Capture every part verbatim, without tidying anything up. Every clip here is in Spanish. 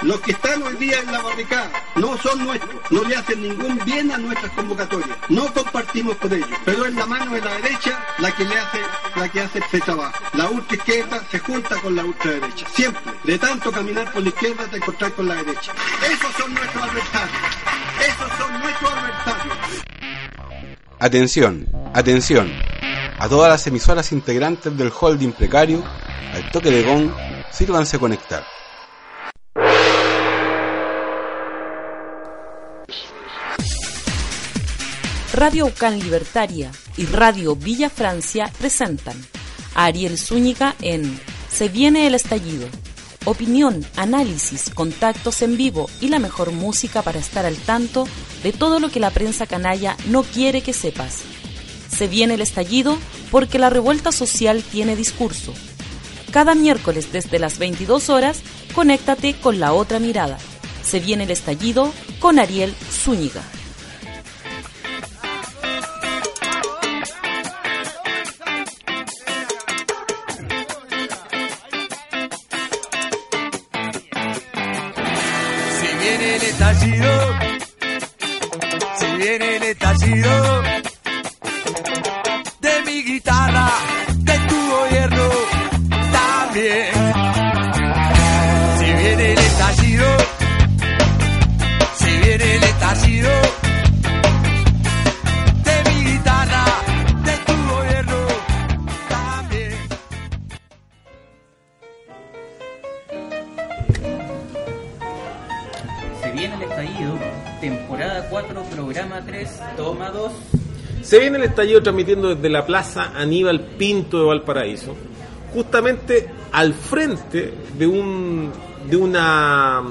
Los que están hoy día en la barricada no son nuestros, no le hacen ningún bien a nuestras convocatorias, no compartimos con ellos, pero es la mano de la derecha la que le hace, la que hace este trabajo. La ultraizquierda se junta con la ultraderecha, siempre. De tanto caminar por la izquierda te encontrás con la derecha. Esos son nuestros adversarios, esos son nuestros adversarios. Atención, atención, a todas las emisoras integrantes del holding precario, al toque de gong, sírvanse conectar. Radio Ucán Libertaria y Radio Villa Francia presentan a Ariel Zúñiga en Se viene el estallido. Opinión, análisis, contactos en vivo y la mejor música para estar al tanto de todo lo que la prensa canalla no quiere que sepas. Se viene el estallido porque la revuelta social tiene discurso. Cada miércoles desde las veintidós horas, conéctate con La Otra Mirada. Se viene el estallido con Ariel Zúñiga. Si viene el estallido de mi guitarra, de tu gobierno también. Si viene el estallido, si viene el estallido de mi guitarra, de tu gobierno también. Se viene el estallido, temporada cuatro, programa tres, toma dos. Se viene el estallido transmitiendo desde la Plaza Aníbal Pinto de Valparaíso, justamente al frente de un de una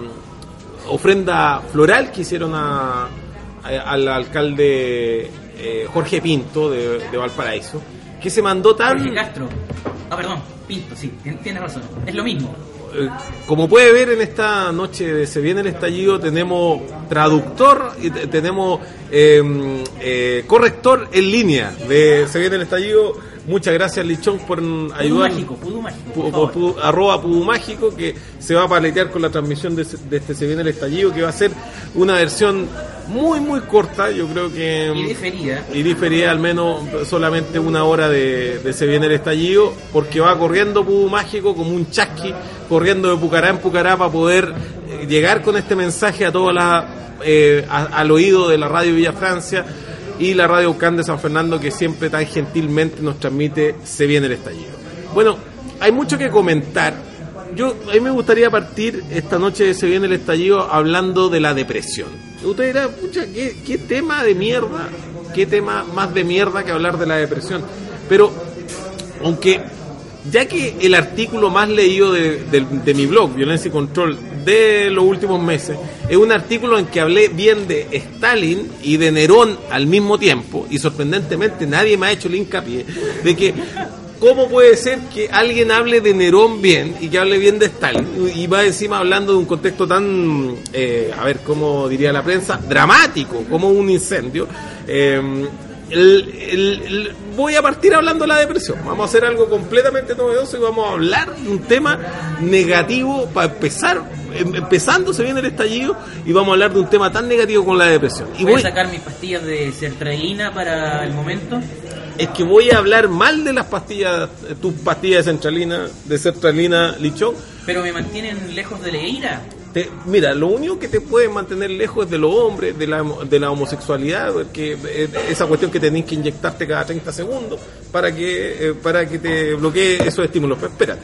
ofrenda floral que hicieron a, a, al alcalde eh, Jorge Pinto de, de Valparaíso, que se mandó tan... Jorge Castro. Ah, perdón, Pinto, sí, tienes razón, es lo mismo. Como puede ver, en esta noche de Se viene el estallido tenemos traductor y t- tenemos eh, eh, corrector en línea de Se viene el estallido. Muchas gracias, Lichón, por ayudar. Mágico, Pudu Mágico, Pu- pu- pu- arroba Pudu Mágico, que se va a paletear con la transmisión de, de este Se viene el estallido, que va a ser una versión muy muy corta, yo creo que y diferida y diferida al menos solamente una hora de, de Se viene el estallido, porque va corriendo Pudu Mágico como un chasqui, corriendo de Pucará en Pucará para poder eh, llegar con este mensaje a todas las eh, a, al oído de la radio Villa Francia y la radio Ucán de San Fernando, que siempre tan gentilmente nos transmite Se viene el estallido. Bueno, hay mucho que comentar. Yo a mí me gustaría partir esta noche de Se viene el estallido hablando de la depresión. Usted dirá, pucha, ¿qué, qué tema de mierda, qué tema más de mierda que hablar de la depresión. Pero, aunque, ya que el artículo más leído de, de, de mi blog, Violencia y Control, de los últimos meses, es un artículo en que hablé bien de Stalin y de Nerón al mismo tiempo, y sorprendentemente nadie me ha hecho el hincapié de que ¿cómo puede ser que alguien hable de Nerón bien y que hable bien de Stalin? Y va encima hablando de un contexto tan, eh, a ver, ¿cómo diría la prensa? Dramático, como un incendio. Eh, el, el, el, voy a partir hablando de la depresión. Vamos a hacer algo completamente novedoso y vamos a hablar de un tema negativo para empezar. Empezando Se viene el estallido y vamos a hablar de un tema tan negativo como la depresión. Y voy, voy a sacar mis pastillas de sertralina para el momento. Es que voy a hablar mal de las pastillas, tus pastillas de sertralina, de sertralina, Lichón. Pero me mantienen lejos de la ira. Te, mira, lo único que te puede mantener lejos es de los hombres, de la, de la homosexualidad, que esa cuestión que tenés que inyectarte cada treinta segundos para que eh, para que te bloquee esos estímulos. Pero espérate,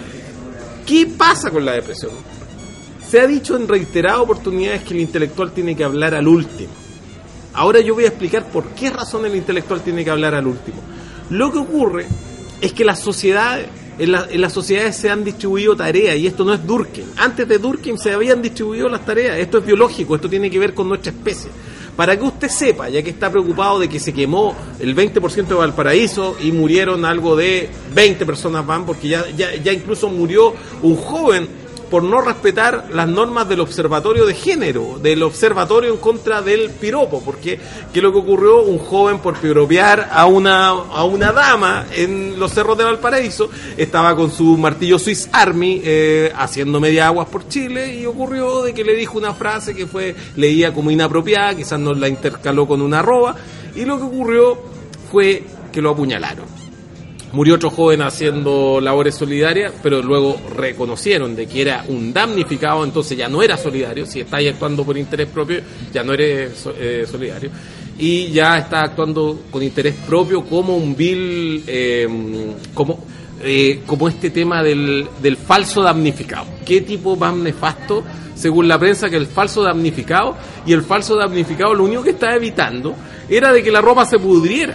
¿qué pasa con la depresión? Se ha dicho en reiteradas oportunidades que el intelectual tiene que hablar al último. Ahora yo voy a explicar por qué razón el intelectual tiene que hablar al último. Lo que ocurre es que las sociedades, en, la, en las sociedades se han distribuido tareas, y esto no es Durkheim. Antes de Durkheim se habían distribuido las tareas. Esto es biológico, esto tiene que ver con nuestra especie. Para que usted sepa, ya que está preocupado de que se quemó el veinte por ciento de Valparaíso y murieron algo de veinte personas más, porque ya, ya, ya incluso murió un joven por no respetar las normas del observatorio de género, del observatorio en contra del piropo, porque ¿qué es lo que ocurrió? Un joven por piropear a una a una dama en los cerros de Valparaíso, estaba con su martillo Swiss Army eh, haciendo media aguas por Chile, y ocurrió de que le dijo una frase que fue leía como inapropiada, quizás nos la intercaló con una arroba, y lo que ocurrió fue que lo apuñalaron. Murió otro joven haciendo labores solidarias, pero luego reconocieron de que era un damnificado, entonces ya no era solidario. Si estáis actuando por interés propio, ya no eres eh, solidario. Y ya está actuando con interés propio como un vil, eh, como, eh, como este tema del, del falso damnificado. ¿Qué tipo más nefasto, según la prensa, que el falso damnificado? Y el falso damnificado lo único que estaba evitando era de que la ropa se pudriera.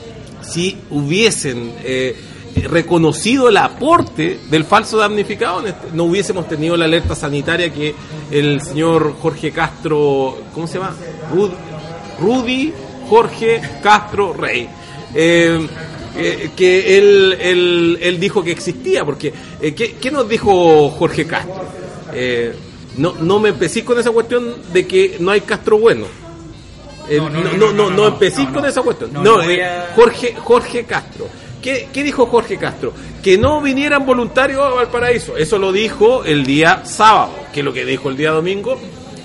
Si hubiesen eh, reconocido el aporte del falso damnificado, no hubiésemos tenido la alerta sanitaria que el señor Jorge Castro, ¿cómo se llama? Rud, Rudy Jorge Castro Rey, eh, eh, que él, él, él dijo que existía, porque eh, ¿qué, ¿qué nos dijo Jorge Castro? Eh, no, no me empecé con esa cuestión de que no hay Castro bueno. Eh, no, no, no, no, no, no empecé no, no, con esa cuestión. No, no, no eh, a... Jorge, Jorge Castro. ¿Qué, ¿Qué dijo Jorge Castro? Que no vinieran voluntarios a Valparaíso. Eso lo dijo el día sábado. ¿Qué es lo que dijo el día domingo?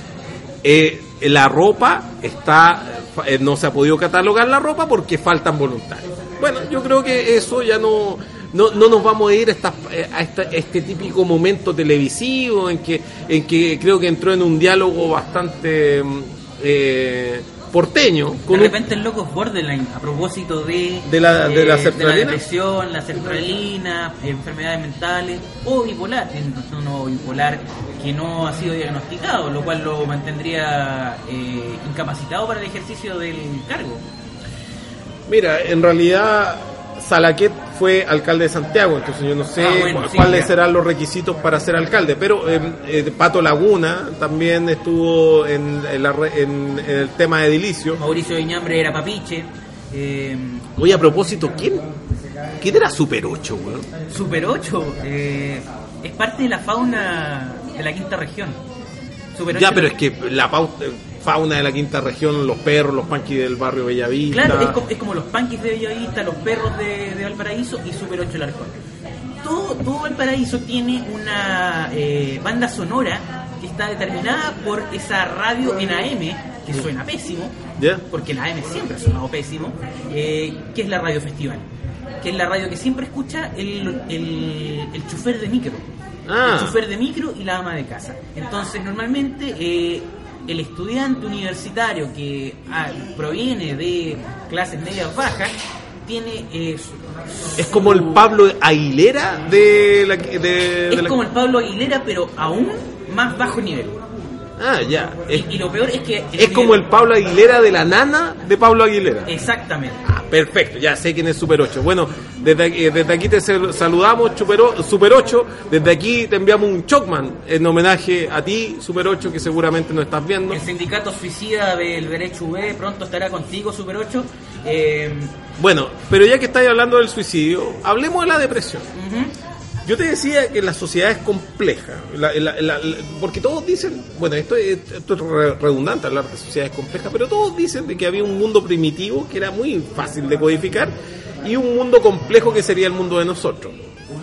Eh, la ropa está, eh, no se ha podido catalogar la ropa porque faltan voluntarios. Bueno, yo creo que eso ya no, no, no nos vamos a ir a, esta, a esta, este típico momento televisivo en que, en que creo que entró en un diálogo bastante eh, porteño. Con de repente un... el loco es borderline a propósito de, de, la, de, eh, la, de la depresión, la sertralina, enfermedades mentales o bipolar, no bipolar que no ha sido diagnosticado, lo cual lo mantendría eh, incapacitado para el ejercicio del cargo. Mira, en realidad Salaquet fue alcalde de Santiago, entonces yo no sé ah, bueno, cuáles sí, serán los requisitos para ser alcalde, pero eh, eh, Pato Laguna también estuvo en, en, la, en, en el tema de edilicio. Mauricio Viñambre era papiche. Eh, Oye, a propósito, ¿quién, ¿quién era Super ocho, weón? Super ocho eh, es parte de la fauna de la quinta región. Super ya, pero es que la pauta... fauna de la quinta región, los perros, los panquis del barrio Bellavista. Claro, es como, es como los panquis de Bellavista, los perros de, de Valparaíso y Super ocho Larcón. Todo, todo Valparaíso tiene una eh, banda sonora que está determinada por esa radio en A M, que suena pésimo, ¿yeah? Porque la A M siempre ha sonado pésimo, eh, que es la Radio Festival, que es la radio que siempre escucha el, el, el chofer de micro. Ah. El chofer de micro y la ama de casa. Entonces, normalmente... Eh, el estudiante universitario que ah, proviene de clases medias bajas tiene eh, su, es como el Pablo Aguilera de la de, de es la... como el Pablo Aguilera pero aún más bajo nivel. Ah, ya. Es, y, y lo peor es que es como el Pablo Aguilera de la nana de Pablo Aguilera. Exactamente. Ah, perfecto, ya sé quién es Super ocho. Bueno, desde, desde aquí te saludamos, Super ocho. Desde aquí te enviamos un Chocman en homenaje a ti, Super ocho, que seguramente nos estás viendo. El sindicato suicida del Derecho U B pronto estará contigo, Super ocho. Eh... Bueno, pero ya que estáis hablando del suicidio, hablemos de la depresión. Uh-huh. Yo te decía que la sociedad es compleja, la, la, la, la, porque todos dicen, bueno, esto es, esto es redundante hablar de sociedades complejas, pero todos dicen de que había un mundo primitivo que era muy fácil de codificar y un mundo complejo que sería el mundo de nosotros,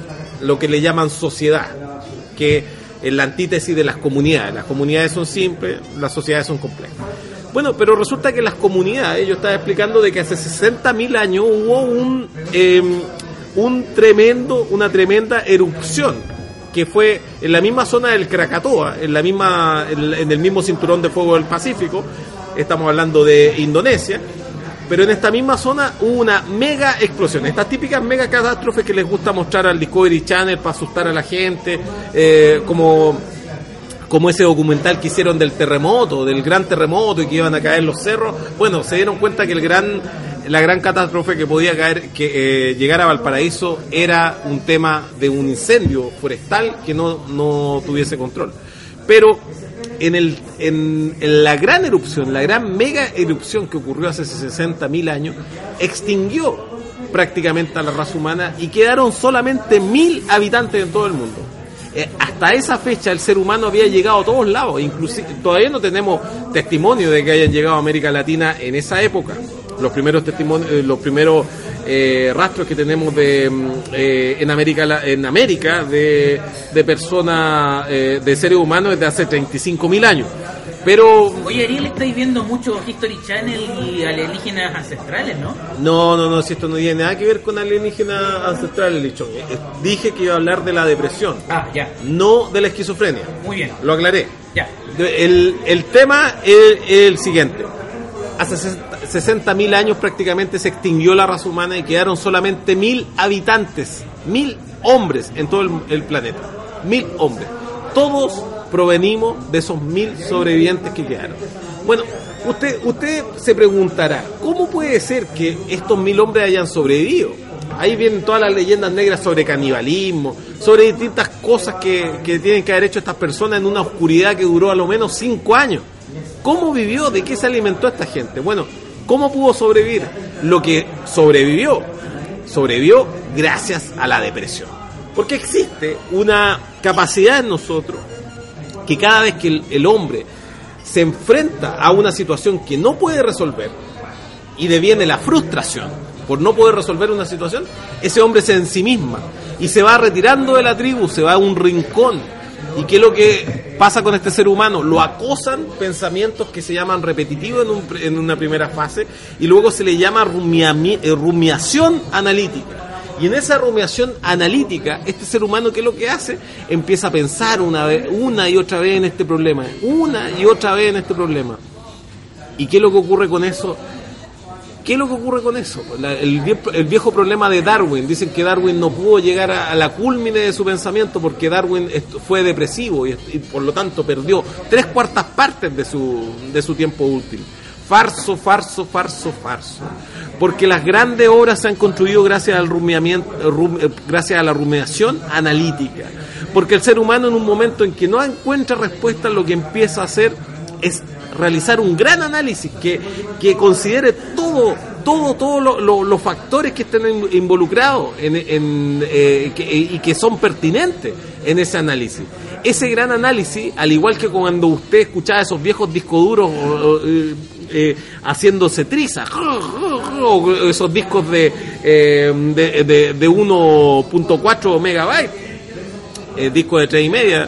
lo que le llaman sociedad, que es la antítesis de las comunidades. Las comunidades son simples, las sociedades son complejas. Bueno, pero resulta que las comunidades, yo estaba explicando de que hace sesenta mil años hubo un... Eh, un tremendo, una tremenda erupción que fue en la misma zona del Krakatoa, en la misma, en, en el mismo cinturón de fuego del Pacífico. Estamos hablando de Indonesia, pero en esta misma zona hubo una mega explosión, estas típicas mega catástrofes que les gusta mostrar al Discovery Channel para asustar a la gente, eh, como como ese documental que hicieron del terremoto, del gran terremoto y que iban a caer los cerros. Bueno, se dieron cuenta que el gran la gran catástrofe que podía caer, que eh, llegar a Valparaíso era un tema de un incendio forestal que no, no tuviese control. Pero en, el, en, en la gran erupción, la gran mega erupción que ocurrió hace sesenta mil años, extinguió prácticamente a la raza humana y quedaron solamente mil habitantes en todo el mundo. eh, hasta esa fecha el ser humano había llegado a todos lados, inclusive todavía no tenemos testimonio de que hayan llegado a América Latina en esa época. Los primeros testimonios, eh, los primeros eh, rastros que tenemos de eh, en América en América de, de personas, eh, de seres humanos desde hace treinta y cinco mil años. Pero oye, Ariel, estáis viendo mucho History Channel y alienígenas ancestrales, ¿no? No, no, no, si esto no tiene nada que ver con alienígenas ancestrales, Lichón. Dije que iba a hablar de la depresión. Ah, ya. No de la esquizofrenia. Muy bien. Lo aclaré. Ya. El, el tema es el siguiente. Hace sesenta mil años prácticamente se extinguió la raza humana y quedaron solamente mil habitantes, mil hombres en todo el, el planeta. Mil hombres. Todos provenimos de esos mil sobrevivientes que quedaron. Bueno, usted, usted se preguntará, ¿cómo puede ser que estos mil hombres hayan sobrevivido? Ahí vienen todas las leyendas negras sobre canibalismo, sobre distintas cosas que, que tienen que haber hecho estas personas en una oscuridad que duró a lo menos cinco años. ¿Cómo vivió? ¿De qué se alimentó esta gente? Bueno, ¿cómo pudo sobrevivir? Lo que sobrevivió, sobrevivió gracias a la depresión. Porque existe una capacidad en nosotros que cada vez que el, el hombre se enfrenta a una situación que no puede resolver y deviene la frustración por no poder resolver una situación, ese hombre se ensimisma y se va retirando de la tribu, se va a un rincón. ¿Y qué es lo que pasa con este ser humano? Lo acosan pensamientos que se llaman repetitivos en, un, en una primera fase y luego se le llama rumiami, eh, rumiación analítica. Y en esa rumiación analítica, este ser humano, ¿qué es lo que hace? Empieza a pensar una vez, una y otra vez en este problema, una y otra vez en este problema. ¿Y qué es lo que ocurre con eso? ¿Qué es lo que ocurre con eso? La, el, el viejo problema de Darwin. Dicen que Darwin no pudo llegar a, a la cúlmine de su pensamiento porque Darwin fue depresivo y, y por lo tanto perdió tres cuartas partes de su, de su tiempo útil. Farso, farso, farso, farso. Porque las grandes obras se han construido gracias al rumiamiento, rum, gracias a la rumiación analítica. Porque el ser humano en un momento en que no encuentra respuesta, lo que empieza a hacer es realizar un gran análisis que, que considere todo, todo, todos lo, lo, los factores que estén involucrados en, en, eh, que, y que son pertinentes en ese análisis. Ese gran análisis, al igual que cuando usted escuchaba esos viejos discos duros eh, eh, haciéndose trizas, esos discos de, eh, de, de, de uno punto cuatro megabytes, eh, disco de tres y media,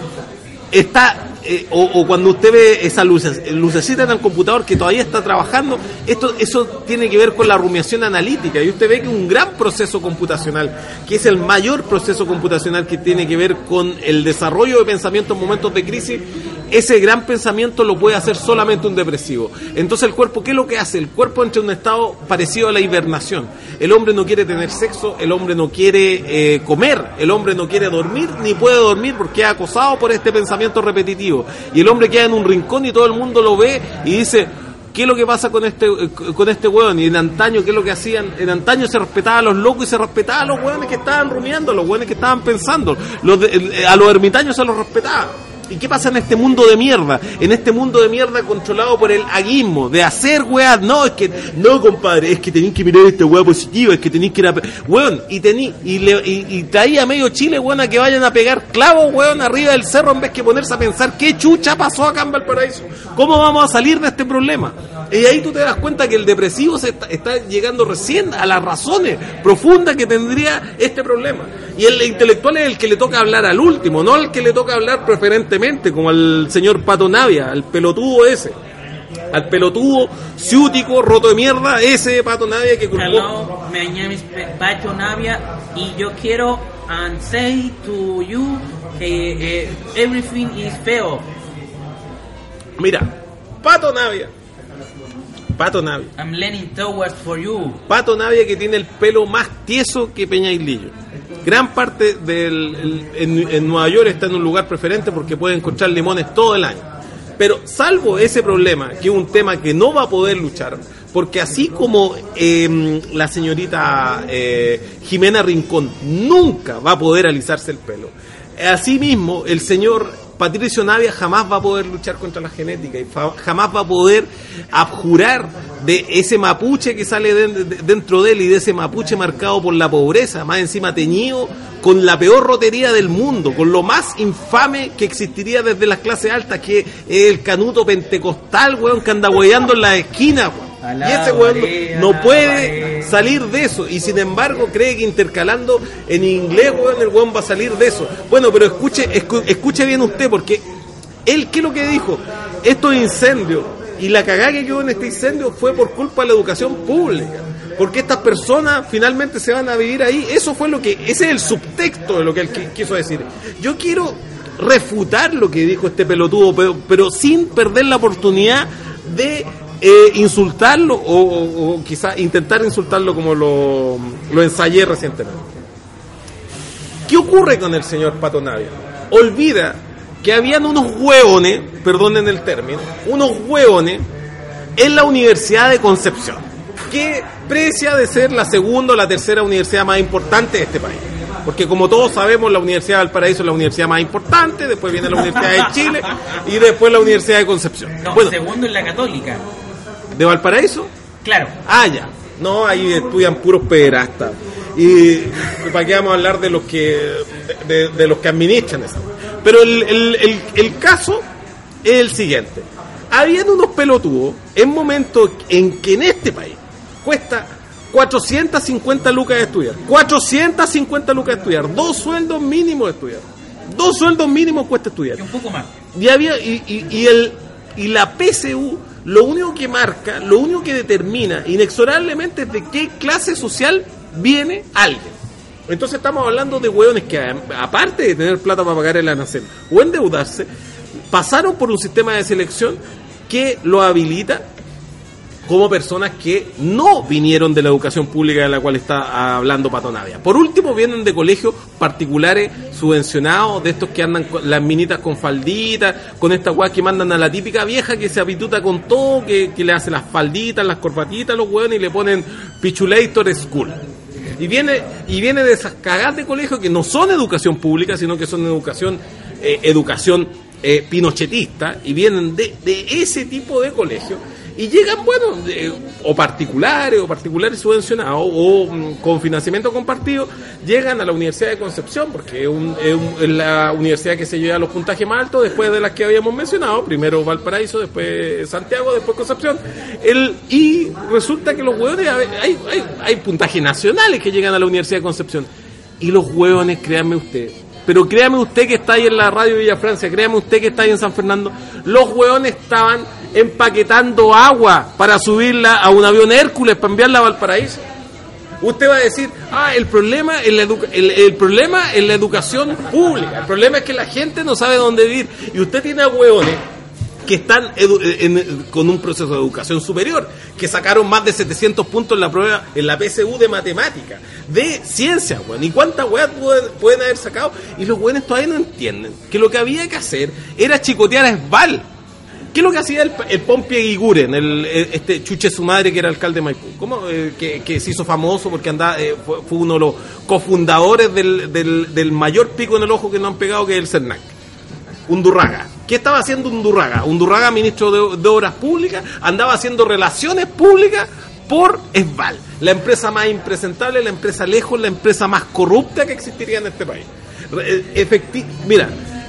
está... Eh, o, o cuando usted ve esa luces, lucecita en el computador que todavía está trabajando, esto eso tiene que ver con la rumiación analítica, y usted ve que un gran proceso computacional, que es el mayor proceso computacional que tiene que ver con el desarrollo de pensamiento en momentos de crisis, ese gran pensamiento lo puede hacer solamente un depresivo. Entonces el cuerpo, ¿qué es lo que hace? El cuerpo entra en un estado parecido a la hibernación. El hombre no quiere tener sexo, el hombre no quiere eh, comer, el hombre no quiere dormir, ni puede dormir porque es acosado por este pensamiento repetitivo. Y el hombre queda en un rincón y todo el mundo lo ve y dice, ¿qué es lo que pasa con este con este hueón? Y en antaño, ¿qué es lo que hacían? En antaño se respetaba a los locos y se respetaba a los hueones que estaban rumiando, a los hueones que estaban pensando. Los de, a los ermitaños se los respetaba. ¿Y qué pasa en este mundo de mierda? En este mundo de mierda controlado por el aguismo, de hacer weas. No, es que, no, compadre, es que tenéis que mirar esta wea positiva, es que tenéis que ir a... Weón, y tení, y, le, y, y traía a medio Chile, weón, a que vayan a pegar clavos, weón, arriba del cerro, en vez que ponerse a pensar qué chucha pasó acá en Valparaíso. ¿Cómo vamos a salir de este problema? Y ahí tú te das cuenta que el depresivo se está, está llegando recién a las razones profundas que tendría este problema. Y el intelectual es el que le toca hablar al último, no al que le toca hablar preferentemente, como al señor Pato Navia, al pelotudo ese. Al pelotudo ciútico, roto de mierda, ese Pato Navia que culpó. Hello, my name is Pato Navia y yo quiero um, say to you que eh, everything is feo. Mira, Pato Navia. Pato Navia. I'm leaning towards for you. Pato Navia, que tiene el pelo más tieso que Peñailillo. Gran parte del el, en, en Nueva York está en un lugar preferente porque puede encontrar limones todo el año. Pero salvo ese problema, que es un tema que no va a poder luchar, porque así como eh, la señorita eh, Jimena Rincón nunca va a poder alisarse el pelo, asimismo el señor Patricio Navia jamás va a poder luchar contra la genética y fa- jamás va a poder abjurar de ese mapuche que sale de, de, dentro de él y de ese mapuche marcado por la pobreza, más encima teñido con la peor rotería del mundo, con lo más infame que existiría desde las clases altas, que es el canuto pentecostal, weón, que anda hueveando en la esquina, weón. Y ese weón no, no puede salir de eso, y sin embargo cree que intercalando en inglés, weón, el weón va a salir de eso. Bueno, pero escuche, escu- escuche bien usted, porque él, ¿qué es lo que dijo? Estos incendios y la cagada que quedó en este incendio fue por culpa de la educación pública, porque estas personas finalmente se van a vivir ahí. Eso fue lo que, ese es el subtexto de lo que él qu- quiso decir. Yo quiero refutar lo que dijo este pelotudo, pero, pero sin perder la oportunidad de Eh, insultarlo o, o, o quizá intentar insultarlo como lo, lo ensayé recientemente. ¿Qué ocurre con el señor Pato Navia? Olvida que habían unos hueones, perdonen el término, unos hueones en la Universidad de Concepción, que precia de ser la segunda o la tercera universidad más importante de este país. Porque como todos sabemos, la Universidad de Valparaíso es la universidad más importante, después viene la Universidad de Chile y después la Universidad de Concepción. No, bueno, segundo es la Católica. ¿De Valparaíso? Claro. Ah, ya. No, ahí estudian puros pederastas. Y para qué vamos a hablar de los que de, de los que administran eso. Pero el, el, el, el caso es el siguiente. Habían unos pelotudos en momentos en que en este país cuesta cuatrocientas cincuenta lucas de estudiar. cuatrocientas cincuenta lucas de estudiar. Dos sueldos mínimos de estudiar. Dos sueldos mínimos cuesta estudiar. Y un poco más. Y había y, y, y el y la P S U lo único que marca, lo único que determina inexorablemente es de qué clase social viene alguien. Entonces estamos hablando de hueones que, aparte de tener plata para pagar el arancel o endeudarse, pasaron por un sistema de selección que lo habilita como personas que no vinieron de la educación pública de la cual está hablando Pato Navia. Por último, vienen de colegios particulares subvencionados, de estos que andan con las minitas con falditas, con estas guas que mandan a la típica vieja que se habituta con todo, que, que le hace las falditas, las corbatitas a los hueones y le ponen Pichulator School. Y viene, y viene de esas cagadas de colegios que no son educación pública, sino que son educación, eh, educación eh, pinochetista, y vienen de, de ese tipo de colegios. Y llegan, bueno, eh, o particulares, o particulares subvencionados, o um, con financiamiento compartido, llegan a la Universidad de Concepción, porque es, un, es, un, es la universidad que se lleva los puntajes más altos, después de las que habíamos mencionado, primero Valparaíso, después Santiago, después Concepción, el, y resulta que los hueones, hay, hay, hay puntajes nacionales que llegan a la Universidad de Concepción, y los hueones, créanme usted, pero créame usted que está ahí en la radio Villa Francia, créame usted que está ahí en San Fernando, los hueones estaban empaquetando agua para subirla a un avión Hércules para enviarla a Valparaíso. Usted va a decir, ah, el problema es la, educa- el, el problema es la educación pública, el problema es que la gente no sabe dónde vivir, y usted tiene a hueones que están edu- en, con un proceso de educación superior, que sacaron más de setecientos puntos en la prueba, en la P S U de matemática, de ciencia, weón. ¿Y cuántas weas pueden, pueden haber sacado? Y los weones todavía no entienden que lo que había que hacer era chicotear a Esval. ¿Qué es lo que hacía el, el Pompi Eguiguren, el, el, este chuche su madre que era alcalde de Maipú? ¿Cómo? Eh, que, que se hizo famoso porque andaba, eh, fue, fue uno de los cofundadores del, del, del mayor pico en el ojo que nos han pegado, que es el CERNAC. Undurraga. ¿Qué estaba haciendo Undurraga? Undurraga, ministro de, de Obras Públicas, andaba haciendo relaciones públicas por Esval, la empresa más impresentable, la empresa lejos, la empresa más corrupta que existiría en este país. Efecti- Mira,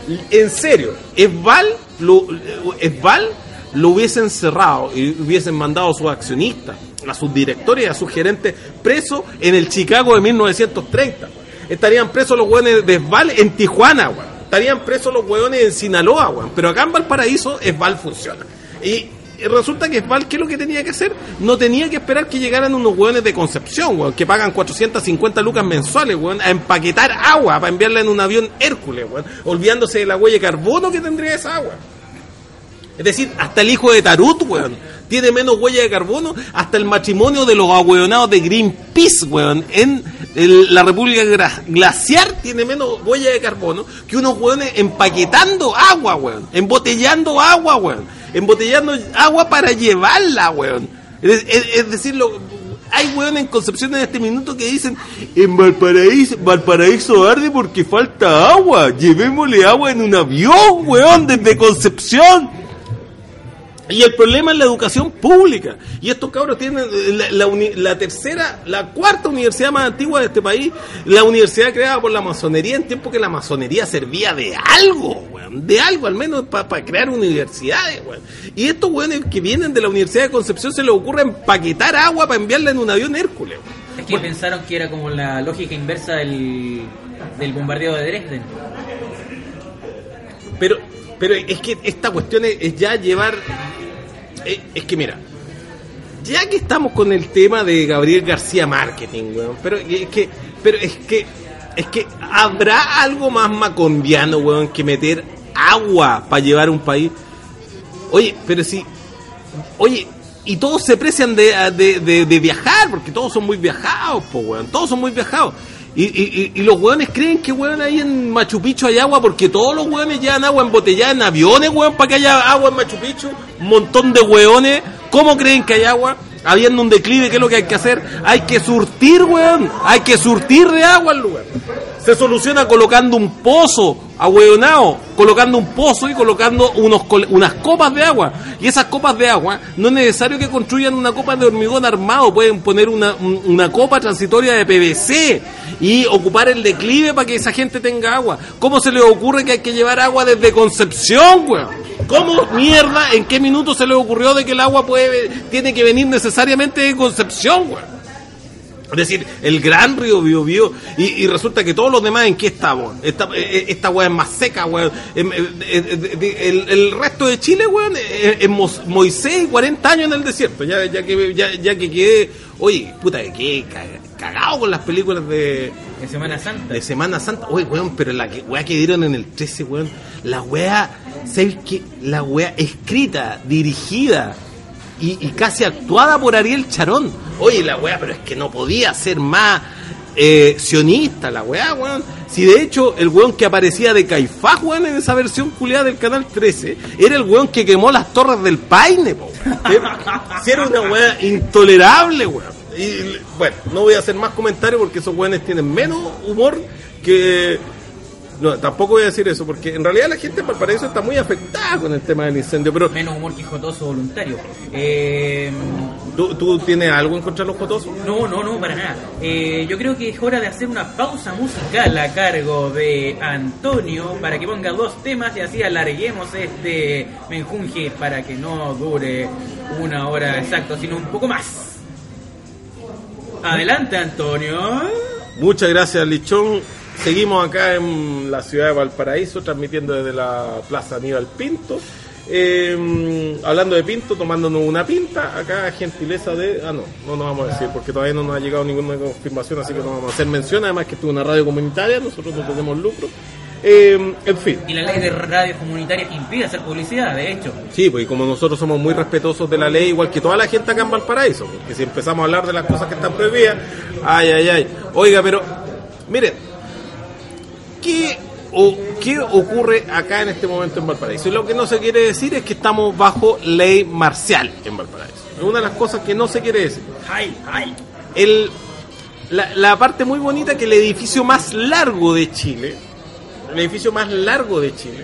en serio, Esval lo, Esval lo hubiesen cerrado y hubiesen mandado a sus accionistas, a sus directores y a sus gerentes presos en el Chicago de mil novecientos treinta. Estarían presos los hueones de Esval en Tijuana, güey. Estarían presos los hueones en Sinaloa, weón. Pero acá en Valparaíso, Esval funciona. Y resulta que Esval, ¿qué es lo que tenía que hacer? No tenía que esperar que llegaran unos hueones de Concepción, weón, que pagan cuatrocientas cincuenta lucas mensuales, weón, a empaquetar agua para enviarla en un avión Hércules, weón, olvidándose de la huella de carbono que tendría esa agua. Es decir, hasta el hijo de Tarut, weón, tiene menos huella de carbono, hasta el matrimonio de los ahueonados de Greenpeace, weón, en el, la República Gra- Glaciar tiene menos huella de carbono que unos hueones empaquetando agua, weón, embotellando agua, weón, embotellando agua para llevarla, weón. Es, es, es decir, lo, hay hueones en Concepción en este minuto que dicen, en Valparaíso, Valparaíso arde porque falta agua, llevémosle agua en un avión, hueón, desde Concepción. Y el problema es la educación pública. Y estos cabros tienen la, la, uni, la tercera, la cuarta universidad más antigua de este país. La universidad creada por la masonería en tiempo que la masonería servía de algo, weón. De algo, al menos para pa crear universidades, weón. Y estos weones que vienen de la Universidad de Concepción se les ocurre empaquetar agua para enviarla en un avión Hércules, weón. Es que bueno, pensaron que era como la lógica inversa del, del bombardeo de Dresden. Pero, pero es que esta cuestión es, es ya llevar... Es, es que mira, ya que estamos con el tema de Gabriel García Marketing, weón, pero es que, pero es que, es que habrá algo más macondiano, weón, que meter agua para llevar un país. Oye, pero si, oye, y todos se precian de, de, de, de viajar, porque todos son muy viajados, po, weón, todos son muy viajados. Y, y, y los hueones creen que, hueón, ahí en Machu Picchu hay agua porque todos los hueones llevan agua embotellada en aviones, hueón, para que haya agua en Machu Picchu. Un montón de hueones. ¿Cómo creen que hay agua? Habiendo un declive, ¿qué es lo que hay que hacer? Hay que surtir, hueón. Hay que surtir de agua al lugar. Se soluciona colocando un pozo, ahueonado, colocando un pozo y colocando unos unas copas de agua. Y esas copas de agua, no es necesario que construyan una copa de hormigón armado, pueden poner una, una copa transitoria de P V C y ocupar el declive para que esa gente tenga agua. ¿Cómo se les ocurre que hay que llevar agua desde Concepción, weón? ¿Cómo mierda, en qué minuto se les ocurrió de que el agua puede tiene que venir necesariamente de Concepción, weón? Es decir, el gran río Biobío, y, y resulta que todos los demás, ¿en qué estamos? Esta, esta weá es más seca, weón. El, el, el resto de Chile, weón, es Moisés y cuarenta años en el desierto. Ya, ya que ya, ya que quedé, oye, puta, que quedé cagado con las películas de... De Semana Santa. De Semana Santa. Oye, weón, pero la que, weá que dieron en el trece, weón, la weá, ¿sabes qué? La weá escrita, dirigida... Y, y casi actuada por Ariel Charón. Oye, la weá, pero es que no podía ser más eh, sionista la weá, weón. Si de hecho el weón que aparecía de Caifás, weón, en esa versión culiada del Canal trece, era el weón que quemó las Torres del Paine, po. Si era una weá intolerable, weón. Y bueno, no voy a hacer más comentarios porque esos weones tienen menos humor que... No, tampoco voy a decir eso, porque en realidad la gente en Valparaíso está muy afectada con el tema del incendio, pero... Menos humor que jotoso voluntario. Eh... ¿Tú, ¿Tú tienes algo en contra de los jotosos? No, no, no, para nada. Eh, yo creo que es hora de hacer una pausa musical a cargo de Antonio para que ponga dos temas y así alarguemos este menjunje para que no dure una hora exacta, sino un poco más. Adelante, Antonio. Muchas gracias, Lichón. Seguimos acá en la ciudad de Valparaíso, transmitiendo desde la Plaza Aníbal Pinto. Eh, hablando de Pinto, tomándonos una pinta. Acá, gentileza de... Ah, no, no nos vamos a decir, porque todavía no nos ha llegado ninguna confirmación, así que no vamos a hacer mención. Además que esto es una radio comunitaria, nosotros no tenemos lucro. Eh, en fin. Y la ley de radio comunitaria impide hacer publicidad, de hecho. Sí, pues como nosotros somos muy respetuosos de la ley, igual que toda la gente acá en Valparaíso, porque si empezamos a hablar de las cosas que están prohibidas, ay, ay, ay. Oiga, pero, miren, ¿Qué, o, ¿Qué ocurre acá en este momento en Valparaíso? Y lo que no se quiere decir es que estamos bajo ley marcial en Valparaíso. Es una de las cosas que no se quiere decir. ¡Ay, ay! El, la, la parte muy bonita que el edificio más largo de Chile, el edificio más largo de Chile,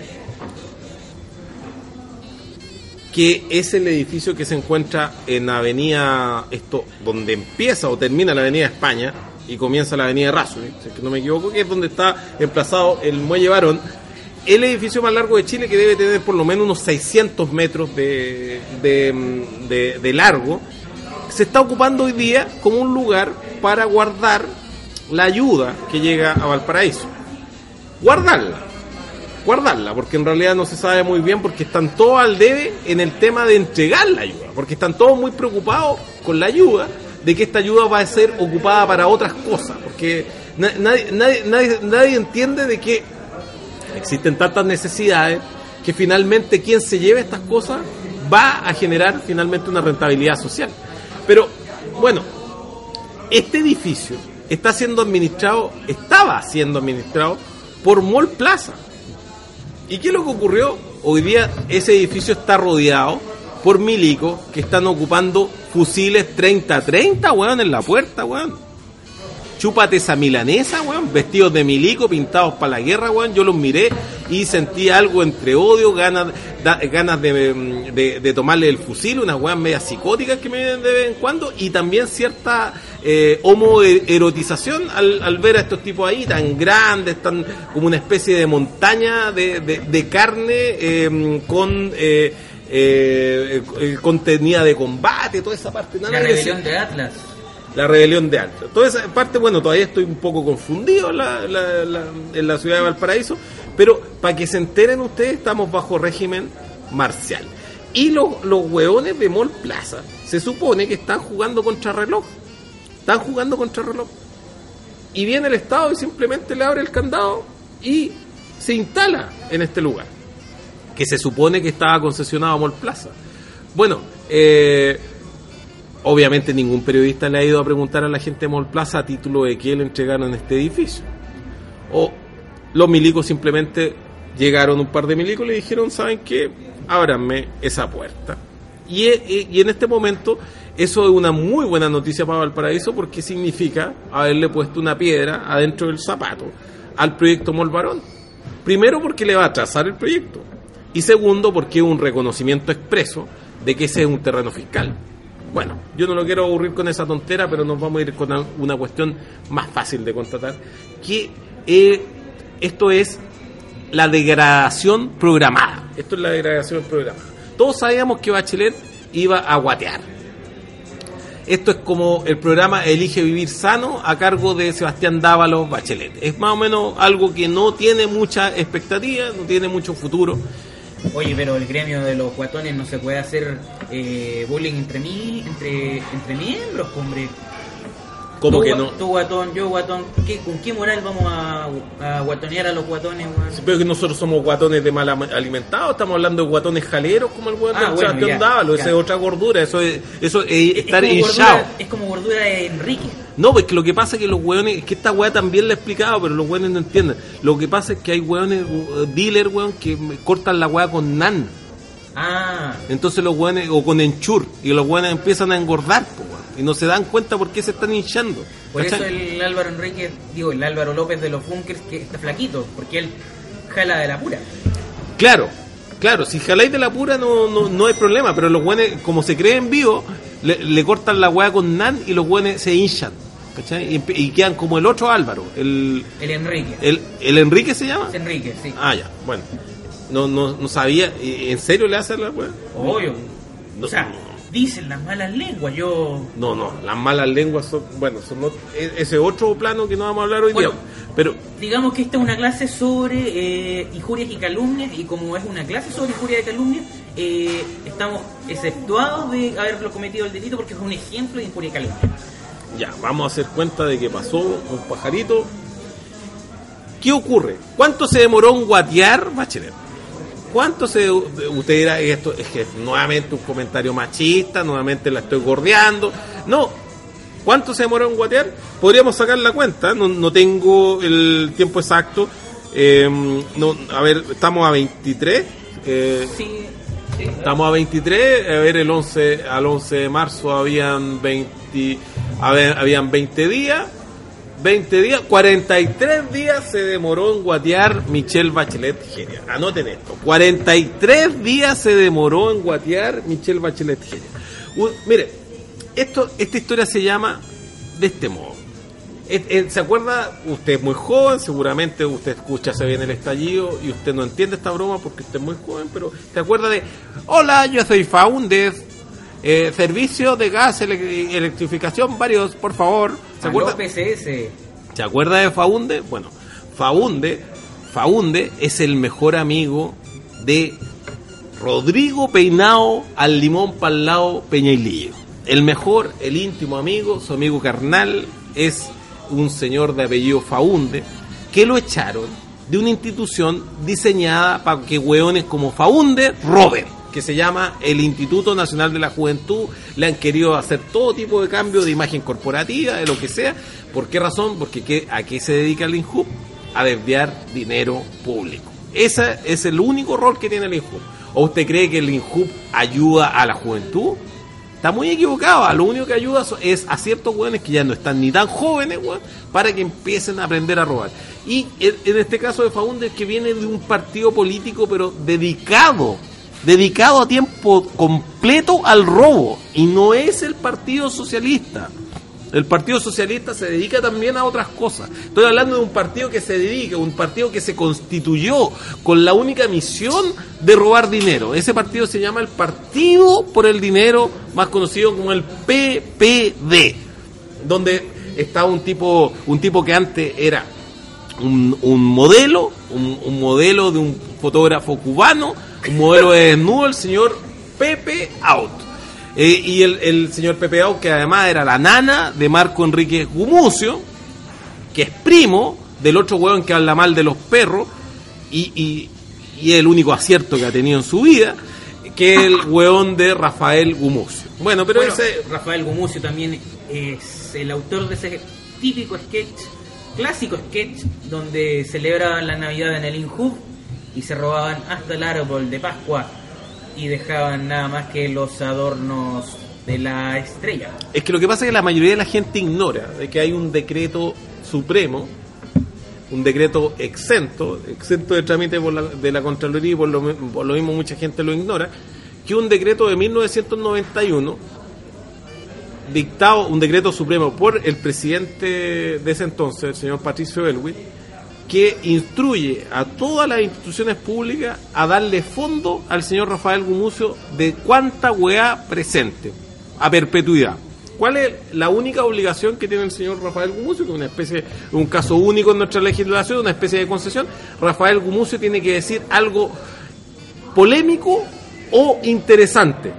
que es el edificio que se encuentra en Avenida, esto, donde empieza o termina la Avenida España, y comienza la avenida Razo, ¿eh? Si es que no me equivoco, que es donde está emplazado el Muelle Barón, el edificio más largo de Chile, que debe tener por lo menos unos seiscientos metros de, de, de, de largo, se está ocupando hoy día como un lugar para guardar la ayuda que llega a Valparaíso. Guardarla, guardarla, porque en realidad no se sabe muy bien, porque están todos al debe en el tema de entregar la ayuda, porque están todos muy preocupados con la ayuda, de que esta ayuda va a ser ocupada para otras cosas, porque nadie, nadie, nadie, nadie entiende de que existen tantas necesidades que finalmente quien se lleve estas cosas va a generar finalmente una rentabilidad social. Pero bueno, este edificio está siendo administrado, estaba siendo administrado por Mall Plaza. ¿Y qué es lo que ocurrió? Hoy día ese edificio está rodeado por milicos que están ocupando fusiles treinta treinta, weón, en la puerta, weón. Chúpate esa milanesa, weón, vestidos de milico, pintados para la guerra, weón. Yo los miré y sentí algo entre odio, ganas da, ganas de, de, de tomarle el fusil, unas weas medias psicóticas que me vienen de vez en cuando, y también cierta eh, homoerotización al, al ver a estos tipos ahí, tan grandes, tan como una especie de montaña de, de, de carne eh, con... Eh, eh, eh, contenida de combate, toda esa parte. La rebelión de Atlas. La rebelión de Atlas. Toda esa parte, bueno, todavía estoy un poco confundido en la, la, la, en la ciudad de Valparaíso, pero para que se enteren ustedes, estamos bajo régimen marcial. Y los, los hueones de Mall Plaza se supone que están jugando contrarreloj. Están jugando contrarreloj. Y viene el Estado y simplemente le abre el candado y se instala en este lugar, que se supone que estaba concesionado a Mall Plaza. Bueno, eh... obviamente ningún periodista le ha ido a preguntar a la gente de Mall Plaza a título de qué le entregaron este edificio. O los milicos simplemente llegaron, un par de milicos, y le dijeron, ¿saben qué? Ábranme esa puerta. Y, y en este momento eso es una muy buena noticia para Valparaíso, porque significa haberle puesto una piedra adentro del zapato al proyecto Mall Barón. Primero, porque le va a trazar el proyecto. Y segundo, porque es un reconocimiento expreso de que ese es un terreno fiscal. Bueno, yo no lo quiero aburrir con esa tontera, pero nos vamos a ir con una, una cuestión más fácil de constatar, que eh, esto es la degradación programada. Esto es la degradación programada. Todos sabíamos que Bachelet iba a guatear. Esto es como el programa Elige Vivir Sano a cargo de Sebastián Dávalos Bachelet. Es más o menos algo que no tiene mucha expectativa, no tiene mucho futuro. Oye, pero el gremio de los guatones no se puede hacer eh, bullying entre mí, entre entre miembros, hombre. ¿Cómo tú, que no? Tú guatón, yo guatón. ¿Qué, ¿Con qué moral vamos a, a guatonear a los guatones, weón? Sí, pero que nosotros somos guatones de mal alimentados, estamos hablando de guatones jaleros como el weón ah, de bueno, Sebastián Dávalos, esa es otra gordura, eso es, eso es, es estar es hinchado. Es como gordura de Enrique. No, pues que lo que pasa es que los hueones, es que esta hueá también la he explicado, pero los hueones no entienden. Lo que pasa es que hay hueones, uh, dealer, hueón, que cortan la hueá con nan. Ah. Entonces los hueones, o con enchur, y los hueones empiezan a engordar, pues, hueón, y no se dan cuenta por qué se están hinchando. Por ¿cachai? eso el Álvaro Enrique, digo, el Álvaro López de los bunkers, que está flaquito, porque él jala de la pura. Claro, claro, si jaláis de la pura no, no, no hay problema, pero los hueones, como se creen vivos, le, le cortan la hueá con nan y los hueones se hinchan. ¿Cachai? Y, y quedan como el otro Álvaro, el el Enrique. El, ¿El Enrique se llama? Enrique, sí. Ah, ya, bueno. No no no sabía, ¿en serio le hacen la weá? Obvio. No, o sea, dicen las malas lenguas, yo... No, no, las malas lenguas son, bueno, son no, ese otro plano que no vamos a hablar hoy bueno, día. Pero digamos que esta es una clase sobre eh, injurias y calumnias, y como es una clase sobre injurias y calumnias, eh, estamos exceptuados de haberlo cometido el delito porque es un ejemplo de injuria y calumnia. Ya, vamos a hacer cuenta de que pasó un pajarito. ¿Qué ocurre? ¿Cuánto se demoró en guatear Bachelet? ¿Cuánto se... Usted dirá, esto es que nuevamente un comentario machista, nuevamente la estoy gordeando. No. ¿Cuánto se demoró en guatear? Podríamos sacar la cuenta, no, no tengo el tiempo exacto. Eh, no, a ver, estamos a veintitrés. Eh, sí. Sí, estamos a veintitrés. A ver, el once, al once de marzo habían veinte... A ver, habían veinte días, veinte días, cuarenta y tres días se demoró en guatear Michelle Bachelet Geria. Anoten esto, cuarenta y tres días se demoró en guatear Michelle Bachelet Geria. Uh, mire, esto, esta historia se llama de este modo. Eh, eh, ¿Se acuerda? Usted es muy joven, seguramente usted escucha Se Viene el Estallido y usted no entiende esta broma porque usted es muy joven, pero ¿se acuerda de hola, yo soy Faúndez? Eh, servicio de gas, ele- electrificación, varios, por favor. ¿Se acuerda? P C S. ¿Se acuerda de Faúnde? Bueno, Faúnde, Faúnde es el mejor amigo de Rodrigo Peinado al limón palao Peñailillo. El mejor, el íntimo amigo, su amigo carnal, es un señor de apellido Faúnde, que lo echaron de una institución diseñada para que hueones como Faúnde roben, que se llama el Instituto Nacional de la Juventud. Le han querido hacer todo tipo de cambio de imagen corporativa, de lo que sea. ¿Por qué razón? Porque ¿qué, ¿a qué se dedica el INJUB? A desviar dinero público. Ese es el único rol que tiene el INJUB. ¿O usted cree que el INJUB ayuda a la juventud? Está muy equivocado. Lo único que ayuda es a ciertos hueones que ya no están ni tan jóvenes, hueón, para que empiecen a aprender a robar. Y en este caso de Faúndez, que viene de un partido político, pero dedicado, dedicado a tiempo completo al robo. Y no es el Partido Socialista. El Partido Socialista se dedica también a otras cosas. Estoy hablando de un partido que se dedica, un partido que se constituyó con la única misión de robar dinero. Ese partido se llama el Partido por el Dinero, más conocido como el P P D, donde está un tipo, un tipo que antes era un, un modelo, un, un modelo de un fotógrafo cubano, un modelo de desnudo, el señor Pepe Out. Eh, y el, el señor Pepe Out, que además era la nana de Marco Enrique Gumucio, que es primo del otro hueón que habla mal de los perros, y, y, y es el único acierto que ha tenido en su vida, que es el hueón de Rafael Gumucio. Bueno, pero bueno, ese... Rafael Gumucio también es el autor de ese típico sketch, clásico sketch, donde celebraban la Navidad en el INJUB y se robaban hasta el árbol de Pascua y dejaban nada más que los adornos de la estrella. Es que lo que pasa es que la mayoría de la gente ignora de que hay un decreto supremo, un decreto exento, exento de trámite por la, de la Contraloría, y por lo, por lo mismo mucha gente lo ignora, que un decreto de mil novecientos noventa y uno, dictado, un decreto supremo por el presidente de ese entonces, el señor Patricio Elwin, que instruye a todas las instituciones públicas a darle fondo al señor Rafael Gumucio de cuánta weá presente, a perpetuidad. ¿Cuál es la única obligación que tiene el señor Rafael Gumucio? Que es una especie, un caso único en nuestra legislación, una especie de concesión. Rafael Gumucio tiene que decir algo polémico o interesante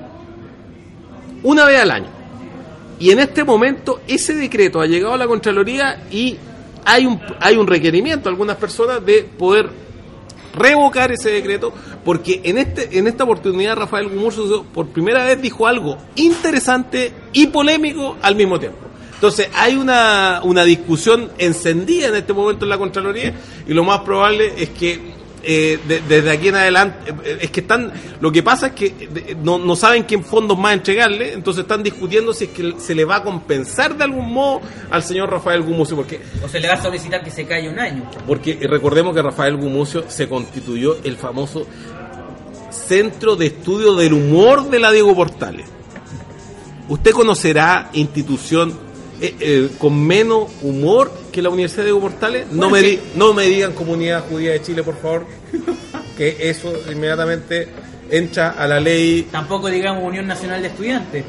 una vez al año. Y en este momento ese decreto ha llegado a la Contraloría y hay un hay un requerimiento a algunas personas de poder revocar ese decreto, porque en este en esta oportunidad Rafael Gumucio por primera vez dijo algo interesante y polémico al mismo tiempo. Entonces hay una una discusión encendida en este momento en la Contraloría, y lo más probable es que eh, de, desde aquí en adelante eh, es que están, lo que pasa es que de, no, no saben qué fondos más entregarle, entonces están discutiendo si es que se le va a compensar de algún modo al señor Rafael Gumucio, porque o se le va a solicitar que se calle un año, porque recordemos que Rafael Gumucio se constituyó el famoso Centro de Estudio del Humor de la Diego Portales. Usted conocerá institución Eh, eh, con menos humor que la Universidad de Diego Portales. No me, di, no me digan Comunidad Judía de Chile, por favor, que eso inmediatamente entra a la ley. Tampoco digamos Unión Nacional de Estudiantes.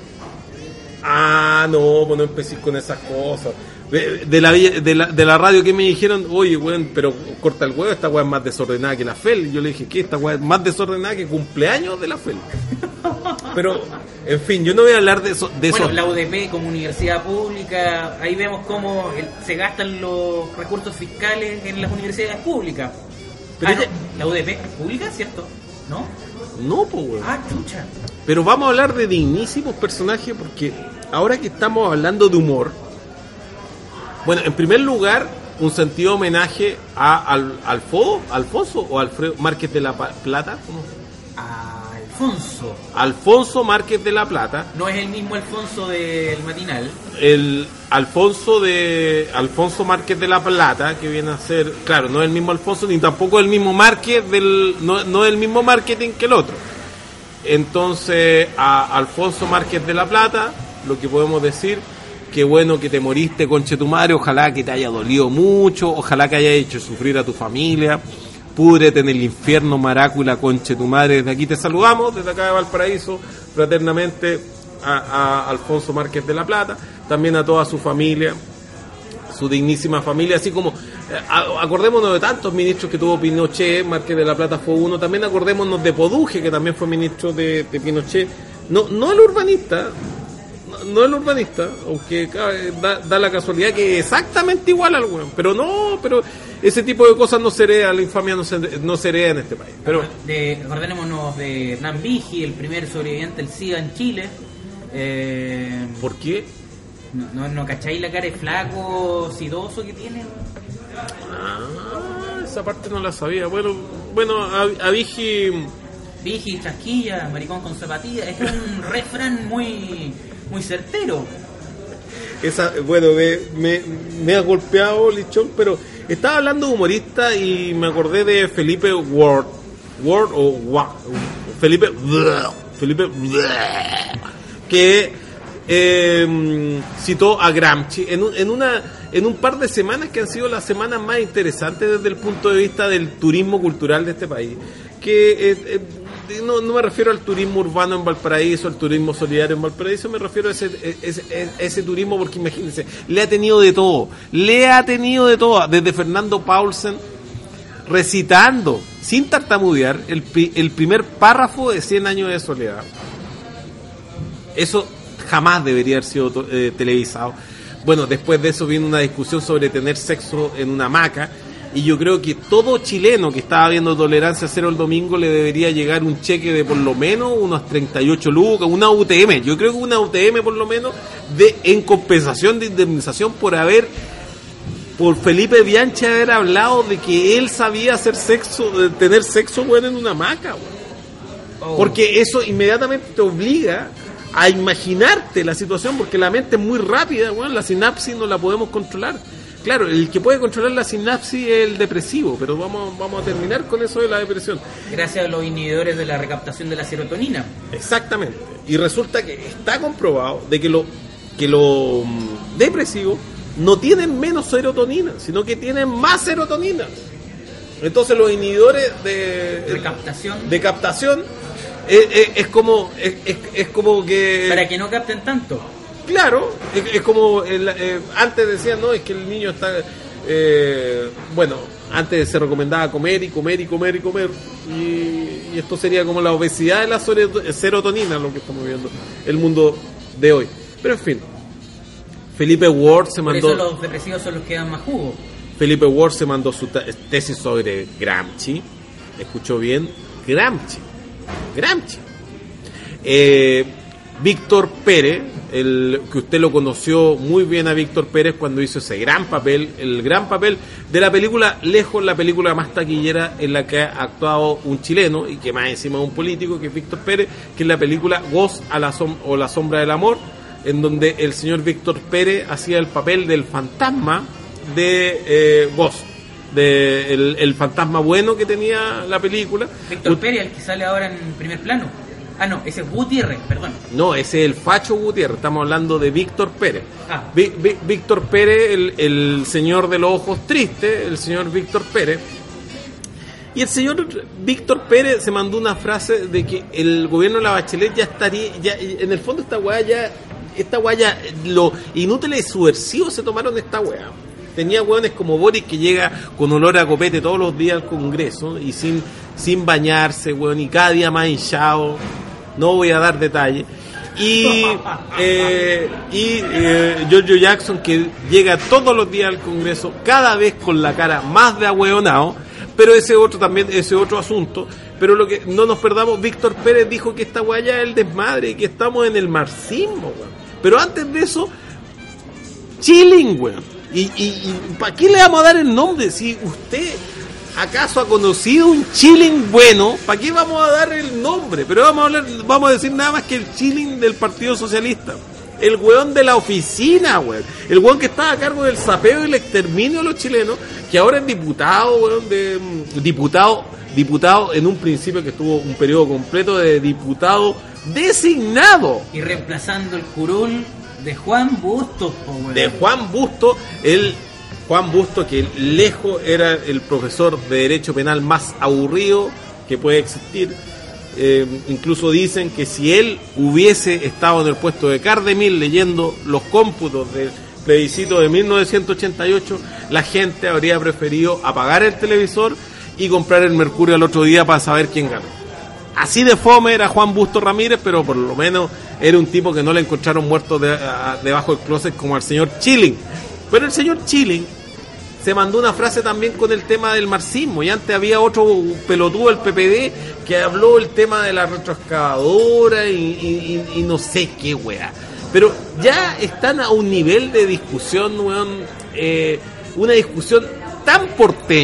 Ah, no, pues no empecé con esas cosas. De, de, la, de, la, de la radio que me dijeron, oye, weón, pero corta el huevo, esta weá es más desordenada que la F E L. Y yo le dije, ¿qué? Esta weá es más desordenada que cumpleaños de la F E L. Pero, en fin, yo no voy a hablar de eso. De bueno, eso. La U D P como universidad pública, ahí vemos cómo el, se gastan los recursos fiscales en las universidades públicas. Pero ah, ella... no, la U D P es pública, ¿cierto? ¿No? No, pues, weón. Ah, chucha. Pero vamos a hablar de dignísimos personajes, porque ahora que estamos hablando de humor, bueno, en primer lugar, un sentido homenaje a al, Alfo, Alfonso o Alfredo Márquez de la Plata. ¿Cómo? Alfonso. Alfonso Márquez de la Plata. No es el mismo Alfonso del matinal. El Alfonso de Alfonso Márquez de la Plata, que viene a ser, claro, no es el mismo Alfonso ni tampoco el mismo Márquez del, no, no es el mismo marketing que el otro. Entonces, a Alfonso Márquez de la Plata, lo que podemos decir, qué bueno que te moriste, conchetumare, ojalá que te haya dolido mucho, ojalá que haya hecho sufrir a tu familia. Púdrete en el infierno, marácula, conche tu madre. Desde aquí te saludamos, desde acá de Valparaíso, fraternamente a, a Alfonso Márquez de la Plata, también a toda su familia, su dignísima familia, así como a, acordémonos de tantos ministros que tuvo Pinochet. Márquez de la Plata fue uno, también acordémonos de Poduje, que también fue ministro de, de Pinochet, no, no el urbanista, no, no el urbanista, aunque da, da la casualidad que es exactamente igual al weón, pero no, pero ese tipo de cosas no se hereda, la infamia no se, no se hereda en este país. Pero de, acordémonos de Hernán Vigi, el primer sobreviviente del SIDA en Chile. Eh, ¿Por qué? ¿No, no cacháis la cara de flaco, sidoso que tiene? Ah, esa parte no la sabía. Bueno, bueno, a, a Vigi... Vigi, chasquilla, maricón con zapatilla, es un refrán muy muy certero. Esa, bueno, me, me, me ha golpeado Lichón, pero estaba hablando de humorista y me acordé de Felipe Ward. Ward o Ward. Felipe... Felipe... Que eh, citó a Gramsci en, un, en, una, en un par de semanas que han sido las semanas más interesantes desde el punto de vista del turismo cultural de este país. Que... Eh, eh, No, no me refiero al turismo urbano en Valparaíso, al turismo solidario en Valparaíso, me refiero a ese, ese, ese turismo porque imagínense, le ha tenido de todo, le ha tenido de todo, desde Fernando Paulsen recitando, sin tartamudear, el, el primer párrafo de Cien años de soledad. Eso jamás debería haber sido eh, televisado. Bueno, después de eso viene una discusión sobre tener sexo en una hamaca. Y yo creo que todo chileno que estaba viendo Tolerancia Cero el domingo le debería llegar un cheque de por lo menos unas treinta y ocho lucas, una U T M. Yo creo que una U T M por lo menos de en compensación de indemnización por haber, por Felipe Bianchi haber hablado de que él sabía hacer sexo, de tener sexo bueno en una hamaca. Oh. Porque eso inmediatamente te obliga a imaginarte la situación, porque la mente es muy rápida, bueno, la sinapsis no la podemos controlar. Claro, el que puede controlar la sinapsis es el depresivo, pero vamos, vamos a terminar con eso de la depresión. Gracias a los inhibidores de la recaptación de la serotonina. Exactamente. Y resulta que está comprobado de que los que lo depresivos no tienen menos serotonina, sino que tienen más serotonina. Entonces los inhibidores de recaptación, de captación es, es, es como es, es, es como que para que no capten tanto. Claro, es, es como el, eh, antes decían, no, es que el niño está, eh, bueno, antes se recomendaba comer y comer y comer y comer, y, y esto sería como la obesidad de la serotonina, lo que estamos viendo, el mundo de hoy. Pero en fin, Felipe Ward se mandó... Por eso los depresivos son los que dan más jugo. Felipe Ward se mandó su tesis sobre Gramsci, escuchó bien, Gramsci, Gramsci. Eh... Víctor Pérez, el que usted lo conoció muy bien a Víctor Pérez cuando hizo ese gran papel, el gran papel de la película, lejos la película más taquillera en la que ha actuado un chileno y que más encima un político, que es Víctor Pérez, que es la película Ghost a la som- o La sombra del amor, en donde el señor Víctor Pérez hacía el papel del fantasma de eh, Ghost, de el, el fantasma bueno que tenía la película. Víctor U- Pérez, el que sale ahora en primer plano. Ah, no, ese es Gutiérrez, perdón. No, ese es el Facho Gutiérrez, estamos hablando de Víctor Pérez. Ah. Vi, vi, Víctor Pérez, el, el señor de los ojos tristes, el señor Víctor Pérez. Y el señor Víctor Pérez se mandó una frase de que el gobierno de la Bachelet ya estaría, ya en el fondo esta weá ya, esta weá ya, los inútiles y subversivos se tomaron esta weá. Tenía hueones como Boris que llega con olor a copete todos los días al Congreso y sin, sin bañarse, hueón, y cada día más hinchado. No voy a dar detalles. Y, eh, y eh, Giorgio Jackson, que llega todos los días al Congreso, cada vez con la cara más de ahueonado, pero ese otro también, ese otro asunto. Pero lo que no nos perdamos, Víctor Pérez dijo que esta hueá ya es el desmadre y que estamos en el marxismo, weón. Pero antes de eso, chilling, weón. Y, y, y ¿para qué le vamos a dar el nombre? Si usted acaso ha conocido un chilling bueno, ¿para qué vamos a dar el nombre? Pero vamos a hablar, vamos a decir nada más que el chilling del Partido Socialista. El weón de la oficina, weón. El weón que estaba a cargo del sapeo y el exterminio de los chilenos, que ahora es diputado, weón, de diputado, diputado en un principio que estuvo un periodo completo de diputado designado. Y reemplazando el curul de Juan Bustos, po, weón. De Juan Bustos, el Juan Bustos, que lejos era el profesor de Derecho Penal más aburrido que puede existir. Eh, incluso dicen que si él hubiese estado en el puesto de Cardemil leyendo los cómputos del plebiscito de mil novecientos ochenta y ocho, la gente habría preferido apagar el televisor y comprar el Mercurio al otro día para saber quién ganó. Así de fome era Juan Bustos Ramírez, pero por lo menos era un tipo que no le encontraron muerto de, a, debajo del closet como al señor Chilling. Pero el señor Chilling se mandó una frase también con el tema del marxismo, y antes había otro pelotudo del P P D que habló el tema de la retroexcavadora y, y, y, y no sé qué weá. Pero ya están a un nivel de discusión, weón, eh, una discusión tan porteña,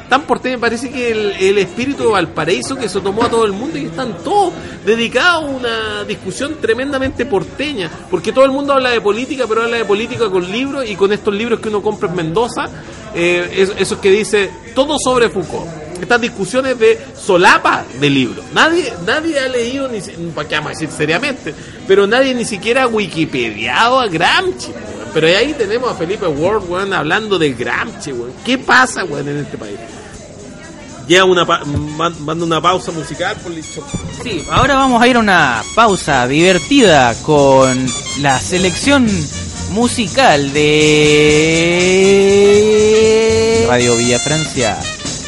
tan porteña, parece que el, el espíritu de Valparaíso que se tomó a todo el mundo y están todos dedicados a una discusión tremendamente porteña, porque todo el mundo habla de política, pero habla de política con libros y con estos libros que uno compra en Mendoza, eh, esos, esos que dice todo sobre Foucault. Estas discusiones de solapa de libros. Nadie nadie ha leído, ni para qué vamos a decir seriamente, pero nadie ni siquiera ha wikipediado a Gramsci. Pero ahí tenemos a Felipe Ward, weón, hablando de Gramsci, weón. ¿Qué pasa, weón, en este país? Llega una pa- manda una pausa musical por listo. Sí, ahora vamos a ir a una pausa divertida con la selección musical de Radio Villa Francia.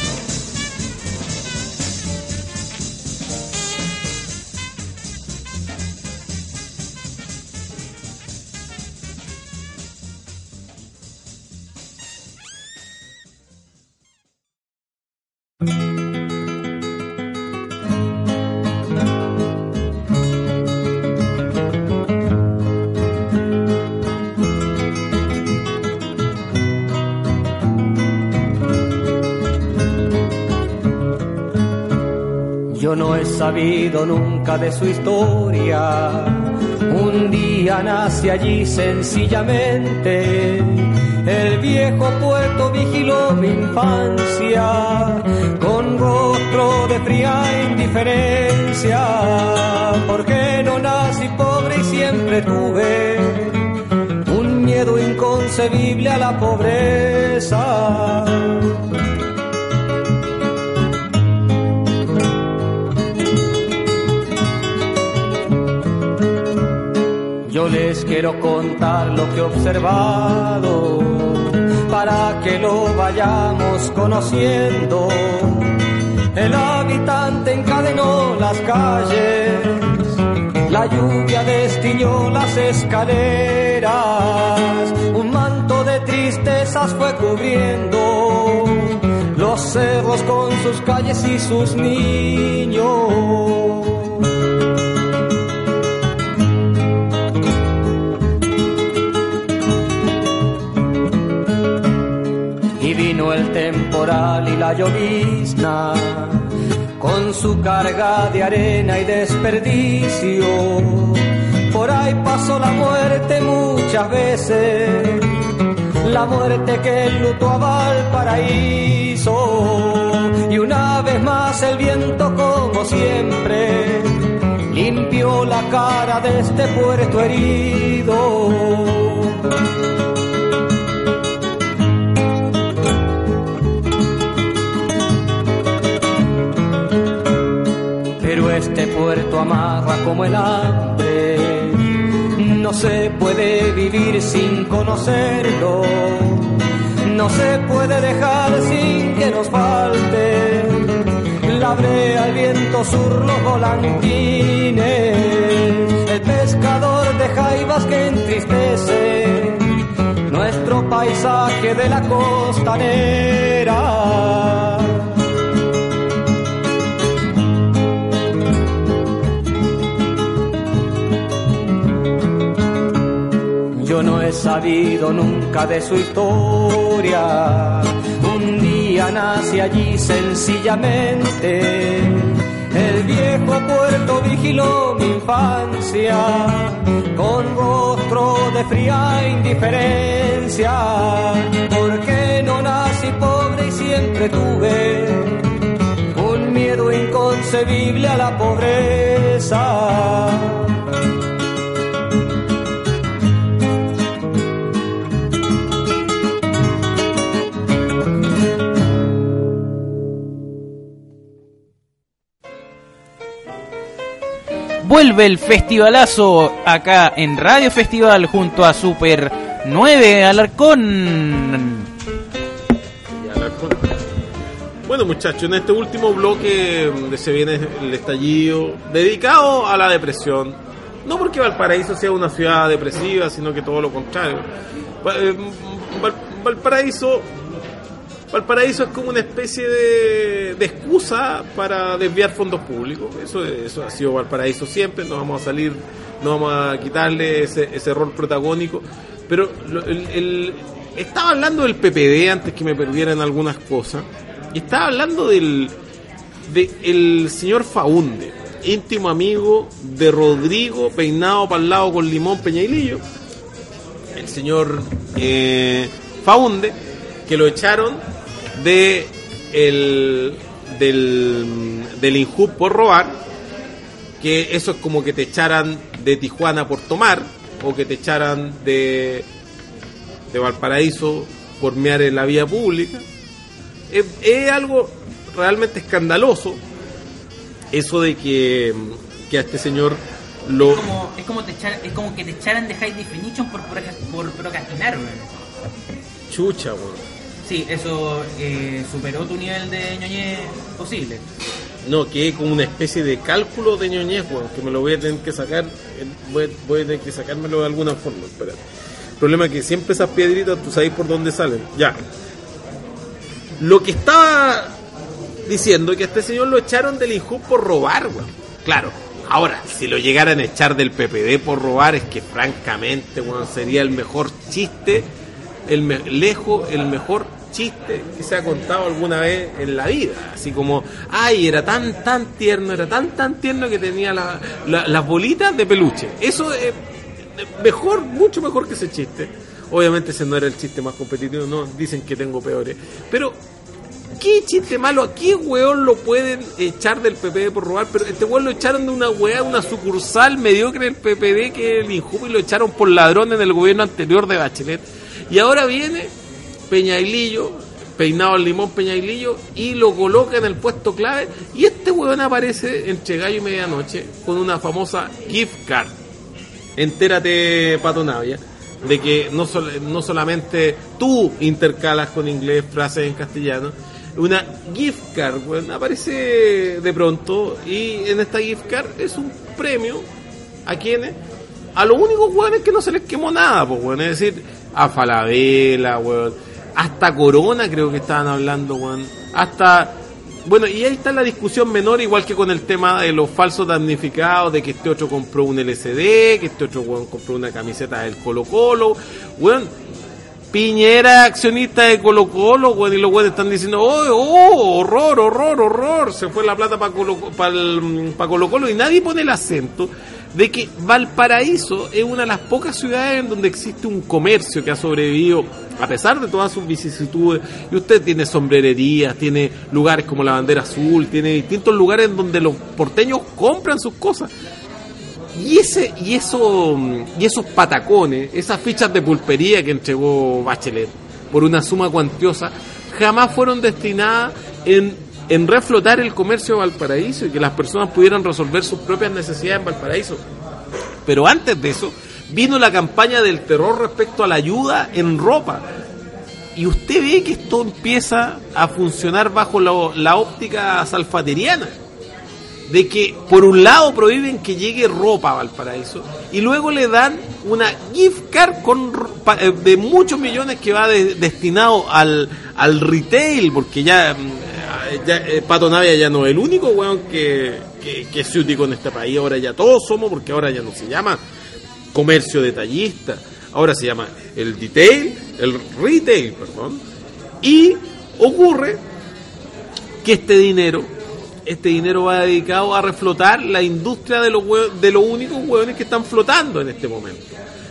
Yo no he sabido nunca de su historia. Un día nace allí sencillamente. El viejo puerto vigiló mi infancia con rostro de fría indiferencia. Porque no nací pobre y siempre tuve un miedo inconcebible a la pobreza. Yo les quiero contar lo que he observado para que lo vayamos conociendo. El habitante encadenó las calles, la lluvia destiñó las escaleras, un manto de tristezas fue cubriendo los cerros con sus calles y sus niños. El temporal y la llovizna con su carga de arena y desperdicio. Por ahí pasó la muerte muchas veces, la muerte que enlutó a Valparaíso. Y una vez más el viento, como siempre, limpió la cara de este puerto herido. Este puerto amarra como el hambre, no se puede vivir sin conocerlo, no se puede dejar sin que nos falte la brea, el viento sur, los volantines, el pescador de jaivas que entristece nuestro paisaje de la costanera. Yo no he sabido nunca de su historia. Un día nace allí sencillamente. El viejo puerto vigiló mi infancia con rostro de fría indiferencia. Porque no nací pobre y siempre tuve un miedo inconcebible a la pobreza. Vuelve el festivalazo acá en Radio Festival junto a Super nueve Alarcón. Bueno, muchachos, en este último bloque de Se Viene el Estallido, dedicado a la depresión, no porque Valparaíso sea una ciudad depresiva, sino que todo lo contrario. Val, Valparaíso Valparaíso es como una especie de, de excusa para desviar fondos públicos. Eso, eso ha sido Valparaíso siempre. No vamos a salir, no vamos a quitarle ese, ese rol protagónico. Pero el, el, estaba hablando del P P D antes que me perdieran algunas cosas. Y estaba hablando del de el señor Faúnde, íntimo amigo de Rodrigo, peinado para el lado con limón Peñailillo. El señor eh, Faúnde, que lo echaron de el, del, del INJUB por robar, que eso es como que te echaran de Tijuana por tomar, o que te echaran de, de Valparaíso por mear en la vía pública. Es, es algo realmente escandaloso eso de que, que a este señor lo... Es como, es como, te echar, es como que te echaran de High Definition por, por, por procrastinar, güey. Chucha, güey. Sí, eso eh, superó tu nivel de ñoñez posible. No, que es como una especie de cálculo de ñoñez, güey, que me lo voy a tener que sacar, voy, voy a tener que sacármelo de alguna forma, espera. El problema es que siempre esas piedritas, tú sabes por dónde salen. Ya. Lo que estaba diciendo es que a este señor lo echaron del INJUB por robar, güey. Claro, ahora, si lo llegaran a echar del P P D por robar, es que francamente, güey, sería el mejor chiste, el me- lejos, el mejor chiste que se ha contado alguna vez en la vida. Así como, ay, era tan, tan tierno, era tan, tan tierno que tenía la, la, las bolitas de peluche. Eso es mejor, mucho mejor que ese chiste. Obviamente ese no era el chiste más competitivo, no, dicen que tengo peores. Pero, ¿qué chiste malo? ¿A qué weón lo pueden echar del P P D por robar? Pero este weón lo echaron de una weá, una sucursal mediocre del P P D, que es el INJUB, y lo echaron por ladrón en el gobierno anterior de Bachelet. Y ahora viene Peñailillo, peinado al limón Peñailillo, y lo coloca en el puesto clave, y este weón aparece entre gallo y medianoche con una famosa gift card. Entérate, Pato Navia, de que no, sol- no solamente tú intercalas con inglés frases en castellano, una gift card, weón, aparece de pronto, y en esta gift card es un premio a quienes, a los únicos weones que no se les quemó nada, pues, weón, es decir, a Falabella, weón, hasta Corona creo que estaban hablando, weón, hasta... Bueno, y ahí está la discusión menor, igual que con el tema de los falsos damnificados, de que este otro compró un L C D, que este otro weón compró una camiseta del Colo Colo, weón, Piñera accionista de Colo Colo, weón, y los weones están diciendo, oh, oh, horror, horror, horror, se fue la plata para Colo, pa pa Colo Colo, y nadie pone el acento de que Valparaíso es una de las pocas ciudades en donde existe un comercio que ha sobrevivido a pesar de todas sus vicisitudes. Y usted tiene sombrererías, tiene lugares como la Bandera Azul, tiene distintos lugares en donde los porteños compran sus cosas. Y ese y eso y esos patacones, esas fichas de pulpería que entregó Bachelet por una suma cuantiosa, jamás fueron destinadas en en reflotar el comercio de Valparaíso y que las personas pudieran resolver sus propias necesidades en Valparaíso. Pero antes de eso, vino la campaña del terror respecto a la ayuda en ropa. Y usted ve que esto empieza a funcionar bajo la, la óptica salfateriana. De que, por un lado, prohíben que llegue ropa a Valparaíso y luego le dan una gift card con, de muchos millones que va de, destinado al, al retail, porque ya... Ya, eh, Pato Navia ya no es el único weón que, que, que es útico en este país. Ahora ya todos somos, porque ahora ya no se llama comercio detallista, ahora se llama el detail, el retail, perdón. Y ocurre que este dinero, este dinero va dedicado a reflotar la industria de los hueones, de los únicos hueones que están flotando en este momento,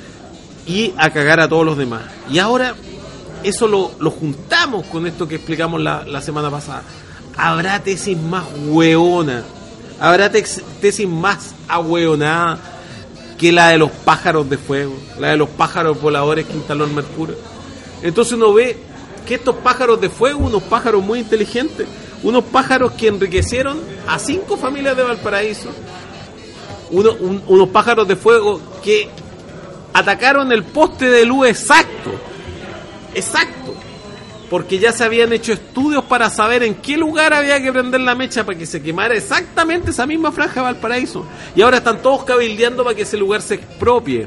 y a cagar a todos los demás. Y ahora eso lo, lo juntamos con esto que explicamos la, la semana pasada. Habrá tesis más hueona, habrá tex, tesis más ahueonada que la de los pájaros de fuego, la de los pájaros voladores que instaló el Mercurio. Entonces uno ve que estos pájaros de fuego, unos pájaros muy inteligentes, unos pájaros que enriquecieron a cinco familias de Valparaíso, uno, un, unos pájaros de fuego que atacaron el poste de luz exacto, exacto, porque ya se habían hecho estudios para saber en qué lugar había que prender la mecha para que se quemara exactamente esa misma franja de Valparaíso, y ahora están todos cabildeando para que ese lugar se expropie.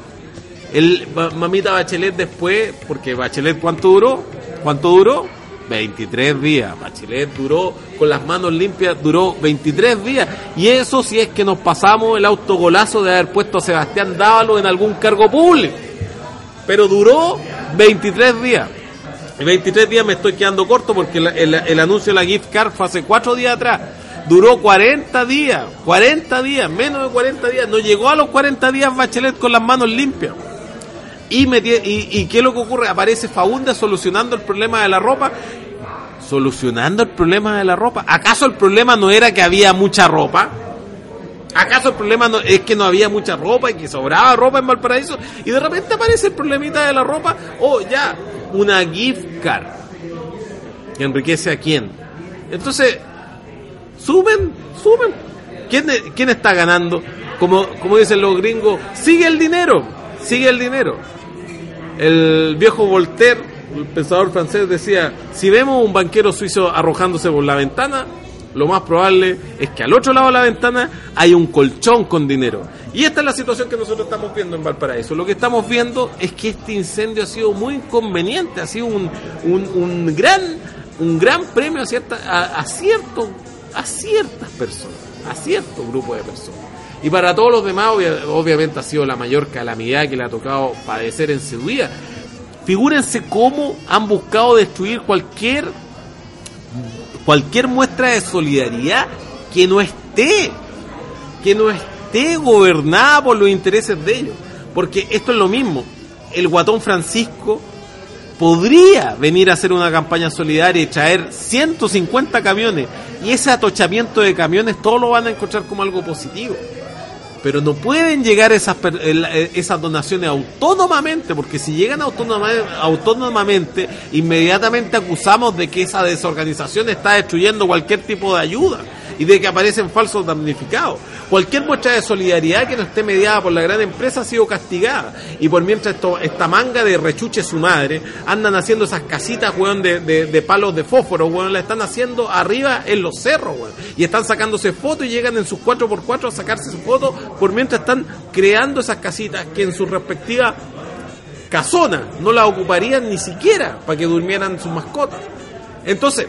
El mamita Bachelet después, porque Bachelet ¿cuánto duró? ¿Cuánto duró? veintitrés días. Bachelet duró con las manos limpias, duró veintitrés días, y eso si es que nos pasamos el autogolazo de haber puesto a Sebastián Dávalo en algún cargo público, pero duró veintitrés días. veintitrés días me estoy quedando corto porque el, el, el anuncio de la gift card fue hace cuatro días atrás. Duró cuarenta días, cuarenta días, menos de cuarenta días. No llegó a los cuarenta días Bachelet con las manos limpias. Y, me, y, y ¿qué es lo que ocurre? Aparece Faúndez solucionando el problema de la ropa. Solucionando el problema de la ropa. ¿Acaso el problema no era que había mucha ropa? ¿Acaso el problema no, es que no había mucha ropa y que sobraba ropa en Valparaíso? Y de repente aparece el problemita de la ropa. Oh, ya, una gift card. ¿Que enriquece a quién? Entonces, suben, suben. ¿Quién, quién está ganando? Como, como dicen los gringos, sigue el dinero, sigue el dinero. El viejo Voltaire, el pensador francés, decía, si vemos un banquero suizo arrojándose por la ventana, lo más probable es que al otro lado de la ventana hay un colchón con dinero. Y esta es la situación que nosotros estamos viendo en Valparaíso. Lo que estamos viendo es que este incendio ha sido muy inconveniente, ha sido un, un, un gran un gran premio a, cierta, a, a, cierto, a ciertas personas, a cierto grupo de personas. Y para todos los demás, obvia, obviamente ha sido la mayor calamidad que le ha tocado padecer en su vida. Figúrense cómo han buscado destruir cualquier cualquier muestra de solidaridad que no esté que no esté gobernada por los intereses de ellos, porque esto es lo mismo. El Guatón Francisco podría venir a hacer una campaña solidaria y traer ciento cincuenta camiones, y ese atochamiento de camiones todos lo van a encontrar como algo positivo, pero no pueden llegar esas esas donaciones autónomamente, porque si llegan autónomamente, autónomamente inmediatamente acusamos de que esa desorganización está destruyendo cualquier tipo de ayuda y de que aparecen falsos damnificados. Cualquier muestra de solidaridad que no esté mediada por la gran empresa ha sido castigada, y por mientras esto, esta manga de rechuche su madre andan haciendo esas casitas, weón, de, de, de palos de fósforo, weón, la están haciendo arriba en los cerros, weón, y están sacándose fotos y llegan en sus cuatro por cuatro a sacarse sus fotos, por mientras están creando esas casitas que en sus respectivas casonas no las ocuparían ni siquiera para que durmieran sus mascotas. Entonces,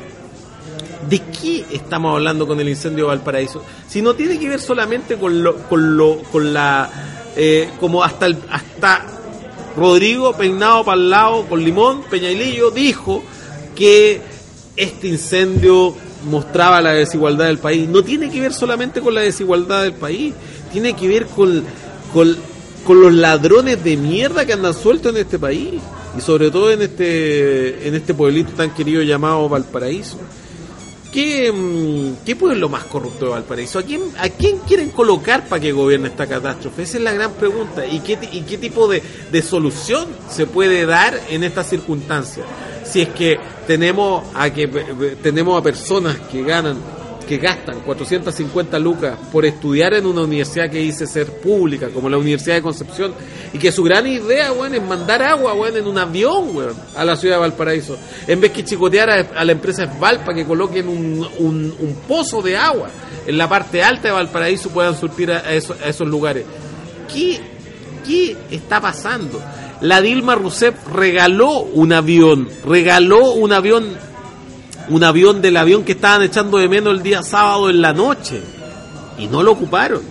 ¿de qué estamos hablando con el incendio de Valparaíso? Si no tiene que ver solamente con lo, con lo, con la, eh, como hasta el, hasta Rodrigo peinado para el lado con limón, Peñailillo dijo que este incendio mostraba la desigualdad del país. No tiene que ver solamente con la desigualdad del país, tiene que ver con, con, con los ladrones de mierda que andan sueltos en este país, y sobre todo en este, en este pueblito tan querido llamado Valparaíso. ¿Qué, ¿Qué pueblo más corrupto de Valparaíso? ¿A quién, a quién quieren colocar para que gobierne esta catástrofe? Esa es la gran pregunta. ¿Y qué, y qué tipo de, de solución se puede dar en estas circunstancias? Si es que tenemos a que tenemos a personas que ganan, que gastan cuatrocientas cincuenta lucas por estudiar en una universidad que dice ser pública, como la Universidad de Concepción, y que su gran idea, bueno, es mandar agua, bueno, en un avión, bueno, a la ciudad de Valparaíso, en vez que chicotear a, a la empresa Esval para que coloquen un, un, un pozo de agua en la parte alta de Valparaíso, puedan surtir a, a, esos, a esos lugares. ¿Qué, qué está pasando? La Dilma Rousseff regaló un avión, regaló un avión un avión del avión que estaban echando de menos el día sábado en la noche, y no lo ocuparon.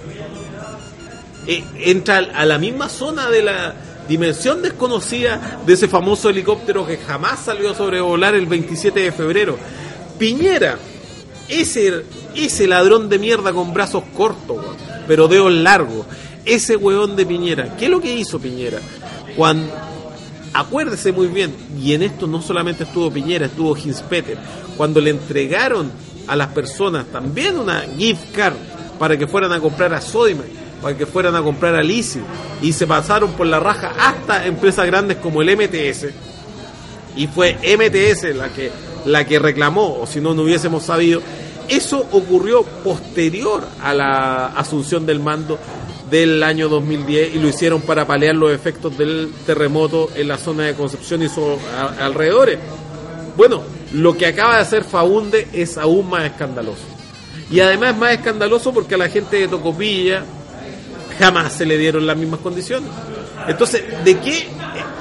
Eh, entra a la misma zona de la dimensión desconocida de ese famoso helicóptero que jamás salió a sobrevolar el veintisiete de febrero. Piñera, ese, ese ladrón de mierda con brazos cortos, pero dedos largos, ese hueón de Piñera, ¿qué es lo que hizo Piñera? Cuando, acuérdese muy bien, y en esto no solamente estuvo Piñera, estuvo Hinspeter, cuando le entregaron a las personas también una gift card para que fueran a comprar a Sodimac, para que fueran a comprar a Lisi, y se pasaron por la raja hasta empresas grandes como el M T S, y fue M T S la que, la que reclamó, o si no, no hubiésemos sabido. Eso ocurrió posterior a la asunción del mando del año dos mil diez, y lo hicieron para paliar los efectos del terremoto en la zona de Concepción y sus alrededores. Bueno, lo que acaba de hacer Faúndez es aún más escandaloso, y además es más escandaloso porque a la gente de Tocopilla jamás se le dieron las mismas condiciones. Entonces, ¿de qué,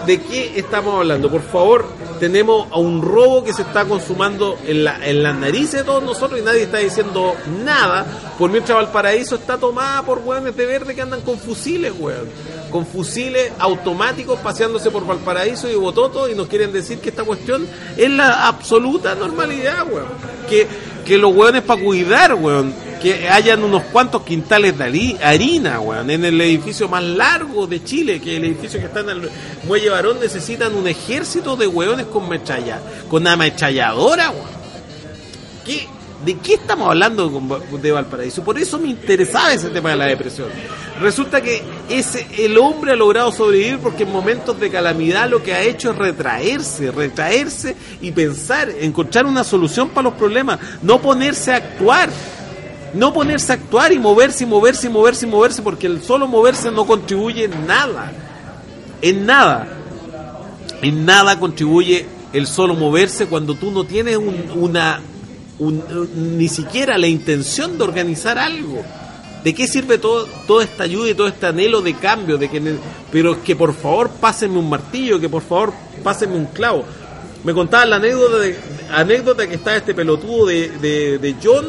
¿de qué estamos hablando? Por favor, tenemos a un robo que se está consumando en, la, en las narices de todos nosotros y nadie está diciendo nada, por mientras Valparaíso está tomada por hueones de verde que andan con fusiles, weón. Con fusiles automáticos paseándose por Valparaíso y Bototo y nos quieren decir que esta cuestión es la absoluta normalidad, weón. Que, que los hueones para cuidar, weón, que hayan unos cuantos quintales de harina, weón, en el edificio más largo de Chile, que es el edificio que está en el Muelle Barón, necesitan un ejército de hueones con metralla, con ametralladora, weón. ¿Qué? ¿De qué estamos hablando de Valparaíso? Por eso me interesaba ese tema de la depresión. Resulta que ese, el hombre ha logrado sobrevivir porque en momentos de calamidad lo que ha hecho es retraerse, retraerse y pensar, encontrar una solución para los problemas, no ponerse a actuar. No ponerse a actuar y moverse y moverse y moverse y moverse, porque el solo moverse no contribuye en nada. En nada. En nada contribuye el solo moverse cuando tú no tienes un, una... Un, un, ni siquiera la intención de organizar algo. ¿De qué sirve todo, toda esta ayuda y todo este anhelo de cambio? De que, pero que por favor pásenme un martillo, que por favor pásenme un clavo. Me contaban la anécdota de, anécdota que estaba este pelotudo de, de, de John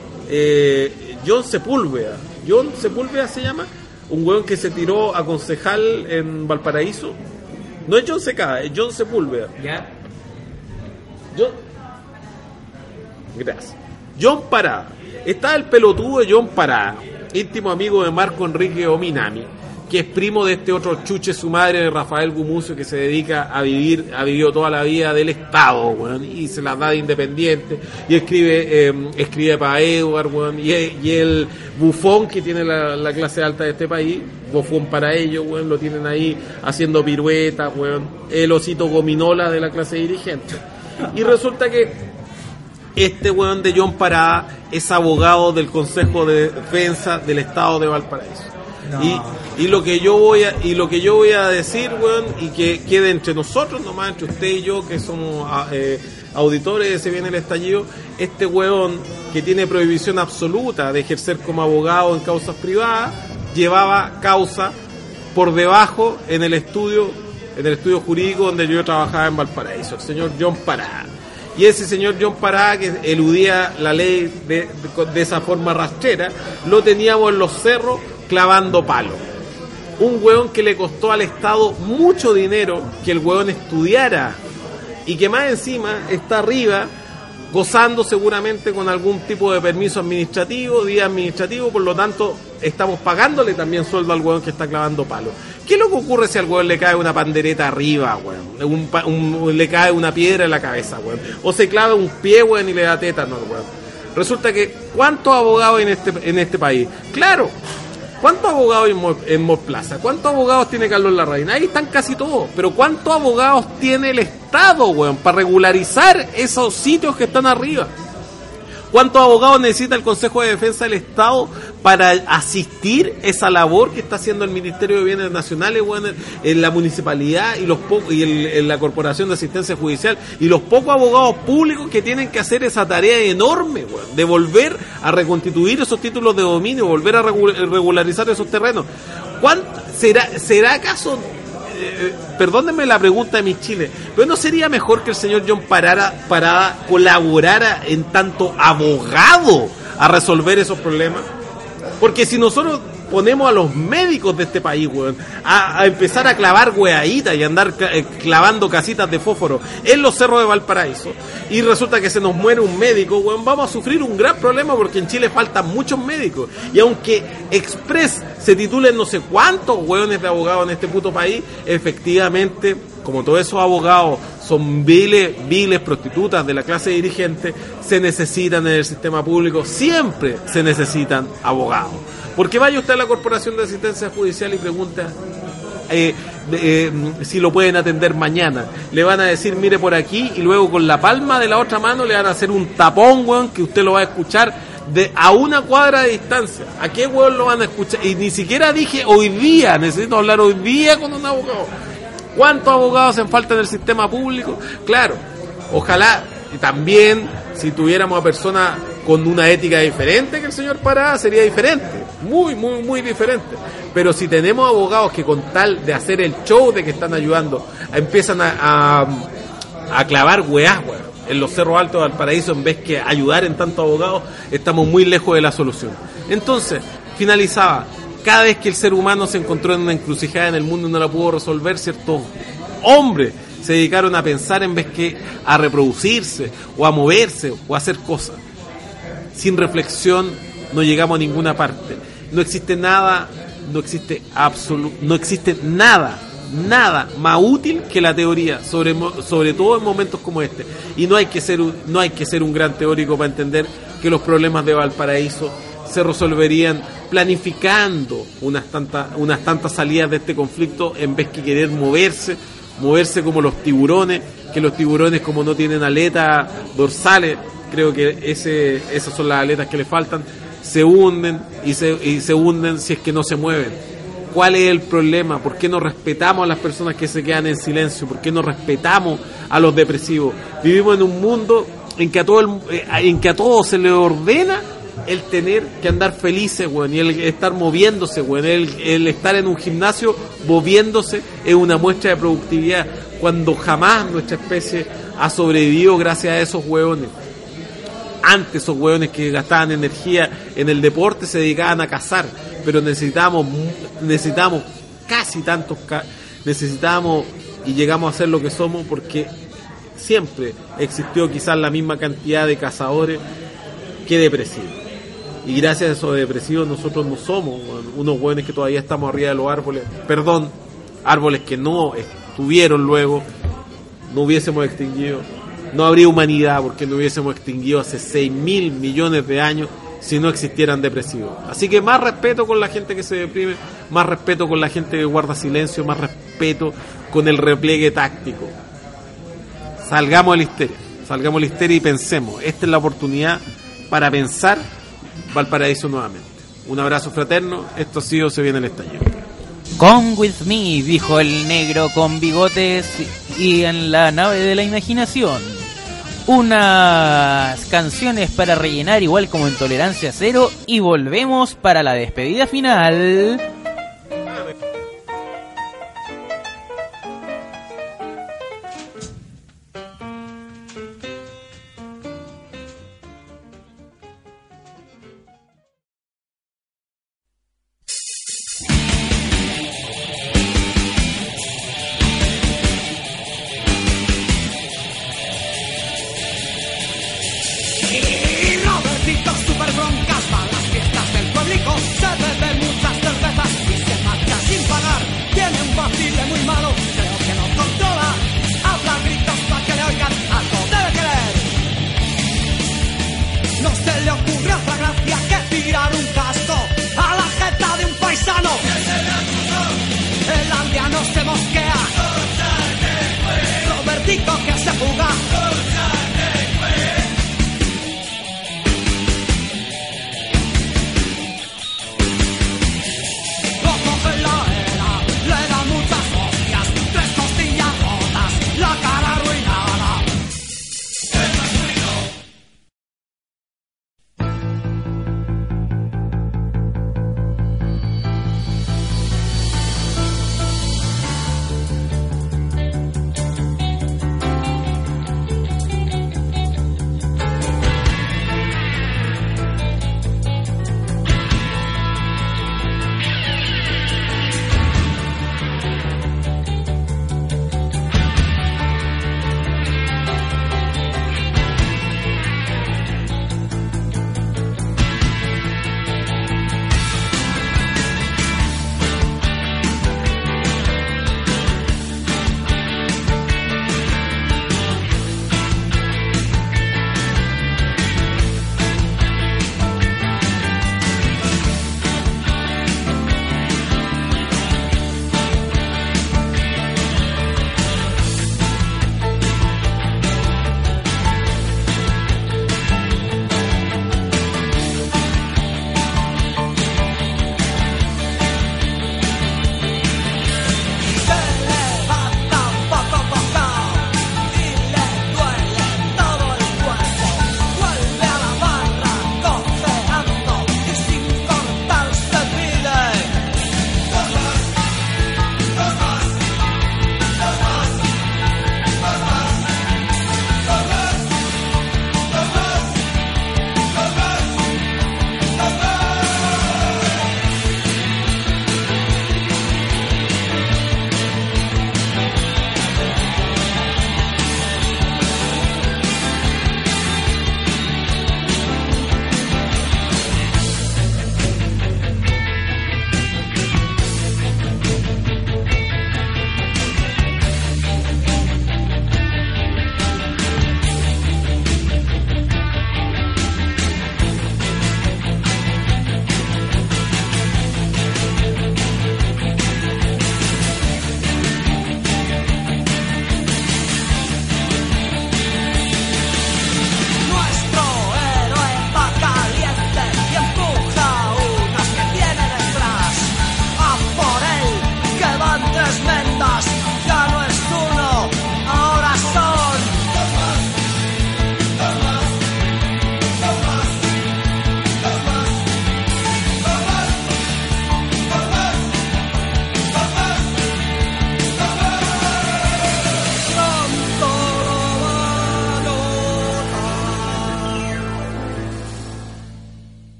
eh, John Sepúlveda. John Sepúlveda se llama, un hueón que se tiró a concejal en Valparaíso. No es John Secada, es John Sepúlveda. Ya. John Gracias. John Parada. Está el pelotudo de John Parada, íntimo amigo de Marco Enrique Ominami, que es primo de este otro chuche su madre, de Rafael Gumucio, que se dedica a vivir, ha vivido toda la vida del Estado, bueno, y se las da de independiente, y escribe eh, escribe para Edward, bueno, y, y el bufón que tiene la, la clase alta de este país, bufón para ellos, bueno, lo tienen ahí haciendo piruetas, bueno, el osito gominola de la clase dirigente. Y resulta que este weón de John Parada es abogado del Consejo de Defensa del Estado de Valparaíso. No. Y, y lo que yo voy a y lo que yo voy a decir, weón, y que quede entre nosotros nomás, entre usted y yo, que somos eh, auditores de Se Viene el Estallido, este weón que tiene prohibición absoluta de ejercer como abogado en causas privadas, llevaba causa por debajo en el estudio, en el estudio jurídico donde yo trabajaba en Valparaíso, el señor John Parada. Y ese señor John Parada, que eludía la ley de, de, de esa forma rastrera, lo teníamos en los cerros clavando palos. Un hueón que le costó al Estado mucho dinero que el hueón estudiara y que más encima está arriba gozando seguramente con algún tipo de permiso administrativo, día administrativo, por lo tanto estamos pagándole también sueldo al hueón que está clavando palos. ¿Qué es lo que ocurre si al hueón le cae una pandereta arriba, weón? Un, un, le cae una piedra en la cabeza, weón. O se clava un pie, weón, y le da tétano, weón. Resulta que, ¿cuántos abogados en este en este país? Claro, ¿cuántos abogados en, Mo, en Mall Plaza? ¿Cuántos abogados tiene Carlos Larraín? Ahí están casi todos. Pero ¿cuántos abogados tiene el Estado, weón, para regularizar esos sitios que están arriba? ¿Cuántos abogados necesita el Consejo de Defensa del Estado para asistir esa labor que está haciendo el Ministerio de Bienes Nacionales, bueno, en la municipalidad y los po- y el, en la Corporación de Asistencia Judicial, y los pocos abogados públicos que tienen que hacer esa tarea enorme, bueno, de volver a reconstituir esos títulos de dominio, volver a regu- regularizar esos terrenos? ¿Cuánto será será acaso? Eh, perdónenme la pregunta de mis chiles, pero ¿no sería mejor que el señor John Parada, Parada colaborara en tanto abogado a resolver esos problemas? Porque si nosotros ponemos a los médicos de este país, weón, a, a empezar a clavar weaditas y andar eh, clavando casitas de fósforo en los cerros de Valparaíso, y resulta que se nos muere un médico, weón, vamos a sufrir un gran problema, porque en Chile faltan muchos médicos. Y aunque Express se titulen no sé cuántos weones de abogados en este puto país, efectivamente, como todos esos abogados son viles, viles prostitutas de la clase dirigente, se necesitan en el sistema público, siempre se necesitan abogados. Porque vaya usted a la Corporación de Asistencia Judicial y pregunta eh, eh, si lo pueden atender mañana. Le van a decir, mire por aquí, y luego con la palma de la otra mano le van a hacer un tapón, weón, que usted lo va a escuchar de a una cuadra de distancia. ¿A qué weón lo van a escuchar? Y ni siquiera dije hoy día, necesito hablar hoy día con un abogado. ¿Cuántos abogados hacen falta en el sistema público? Claro, ojalá y también si tuviéramos a personas con una ética diferente que el señor Parada sería diferente, muy, muy, muy diferente. Pero si tenemos abogados que con tal de hacer el show de que están ayudando, empiezan a, a, a clavar weás, weón, en los cerros altos de Valparaíso, en vez que ayudar en tantos abogados, estamos muy lejos de la solución. Entonces, finalizaba, cada vez que el ser humano se encontró en una encrucijada en el mundo y no la pudo resolver, ciertos hombres se dedicaron a pensar en vez que a reproducirse, o a moverse, o a hacer cosas. Sin reflexión no llegamos a ninguna parte. No existe nada, no existe absolu- no existe nada, nada más útil que la teoría, sobre, sobre todo en momentos como este. Y no hay que ser un, no hay que ser un gran teórico para entender que los problemas de Valparaíso se resolverían planificando unas tantas, unas tantas salidas de este conflicto, en vez que querer moverse, moverse como los tiburones, que los tiburones, como no tienen aletas dorsales, creo que ese, esas son las aletas que le faltan, se hunden y se, y se hunden si es que no se mueven. ¿Cuál es el problema? ¿Por qué no respetamos a las personas que se quedan en silencio? ¿Por qué no respetamos a los depresivos? Vivimos en un mundo en que a todo el, en que a todos se le ordena el tener que andar felices, weón, y el estar moviéndose, weón, el, el estar en un gimnasio moviéndose es una muestra de productividad, cuando jamás nuestra especie ha sobrevivido gracias a esos hueones. Antes esos hueones que gastaban energía en el deporte se dedicaban a cazar, pero necesitamos necesitamos casi tantos ca- necesitamos y llegamos a ser lo que somos porque siempre existió quizás la misma cantidad de cazadores que depresivos, y gracias a esos depresivos nosotros no somos unos hueones que todavía estamos arriba de los árboles, perdón, árboles que no estuvieron luego, no hubiésemos extinguido. No habría humanidad porque no hubiésemos extinguido hace seis mil millones de años si no existieran depresivos. Así que más respeto con la gente que se deprime, más respeto con la gente que guarda silencio, más respeto con el repliegue táctico. Salgamos de la histeria, salgamos de la histeria y pensemos. Esta es la oportunidad para pensar Valparaíso nuevamente. Un abrazo fraterno, esto ha sido Se Viene el Estallido. Come with me, dijo el negro con bigotes y en la nave de la imaginación. Unas canciones para rellenar igual como en Tolerancia Cero y volvemos para la despedida final. Y Robertito super broncas, van las fiestas del pueblico, se beben muchas cervezas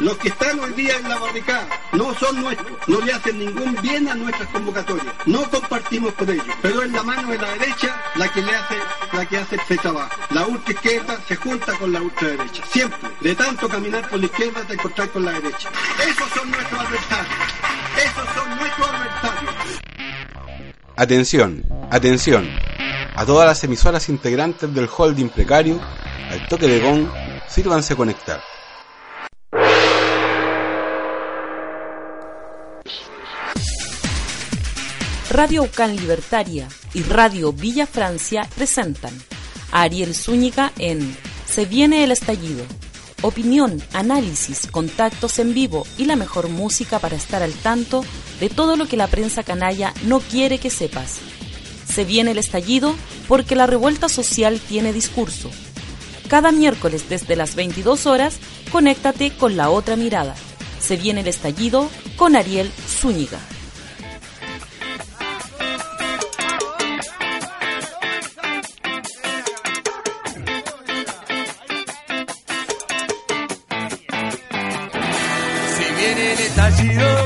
Los que están hoy día en la barricada no son nuestros, no le hacen ningún bien a nuestras convocatorias. No compartimos con ellos, pero es la mano de la derecha la que le hace, la que hace este trabajo. La ultraizquierda se junta con la ultraderecha. Siempre, de tanto caminar por la izquierda te encontrar con la derecha. Esos son nuestros adversarios. Esos son nuestros adversarios. Atención, atención. A todas las emisoras integrantes del holding precario, al toque de gong, sírvanse conectar. Radio Ucán Libertaria y Radio Villa Francia presentan a Ariel Zúñiga en Se viene el estallido. Opinión, análisis, contactos en vivo y la mejor música para estar al tanto de todo lo que la prensa canalla no quiere que sepas. Se viene el estallido porque la revuelta social tiene discurso. Cada miércoles desde las veintidós horas, conéctate con La Otra Mirada. Se viene el estallido con Ariel Zúñiga. Si viene el estallido,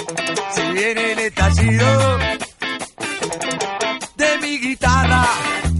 si viene el estallido de mi guitarra,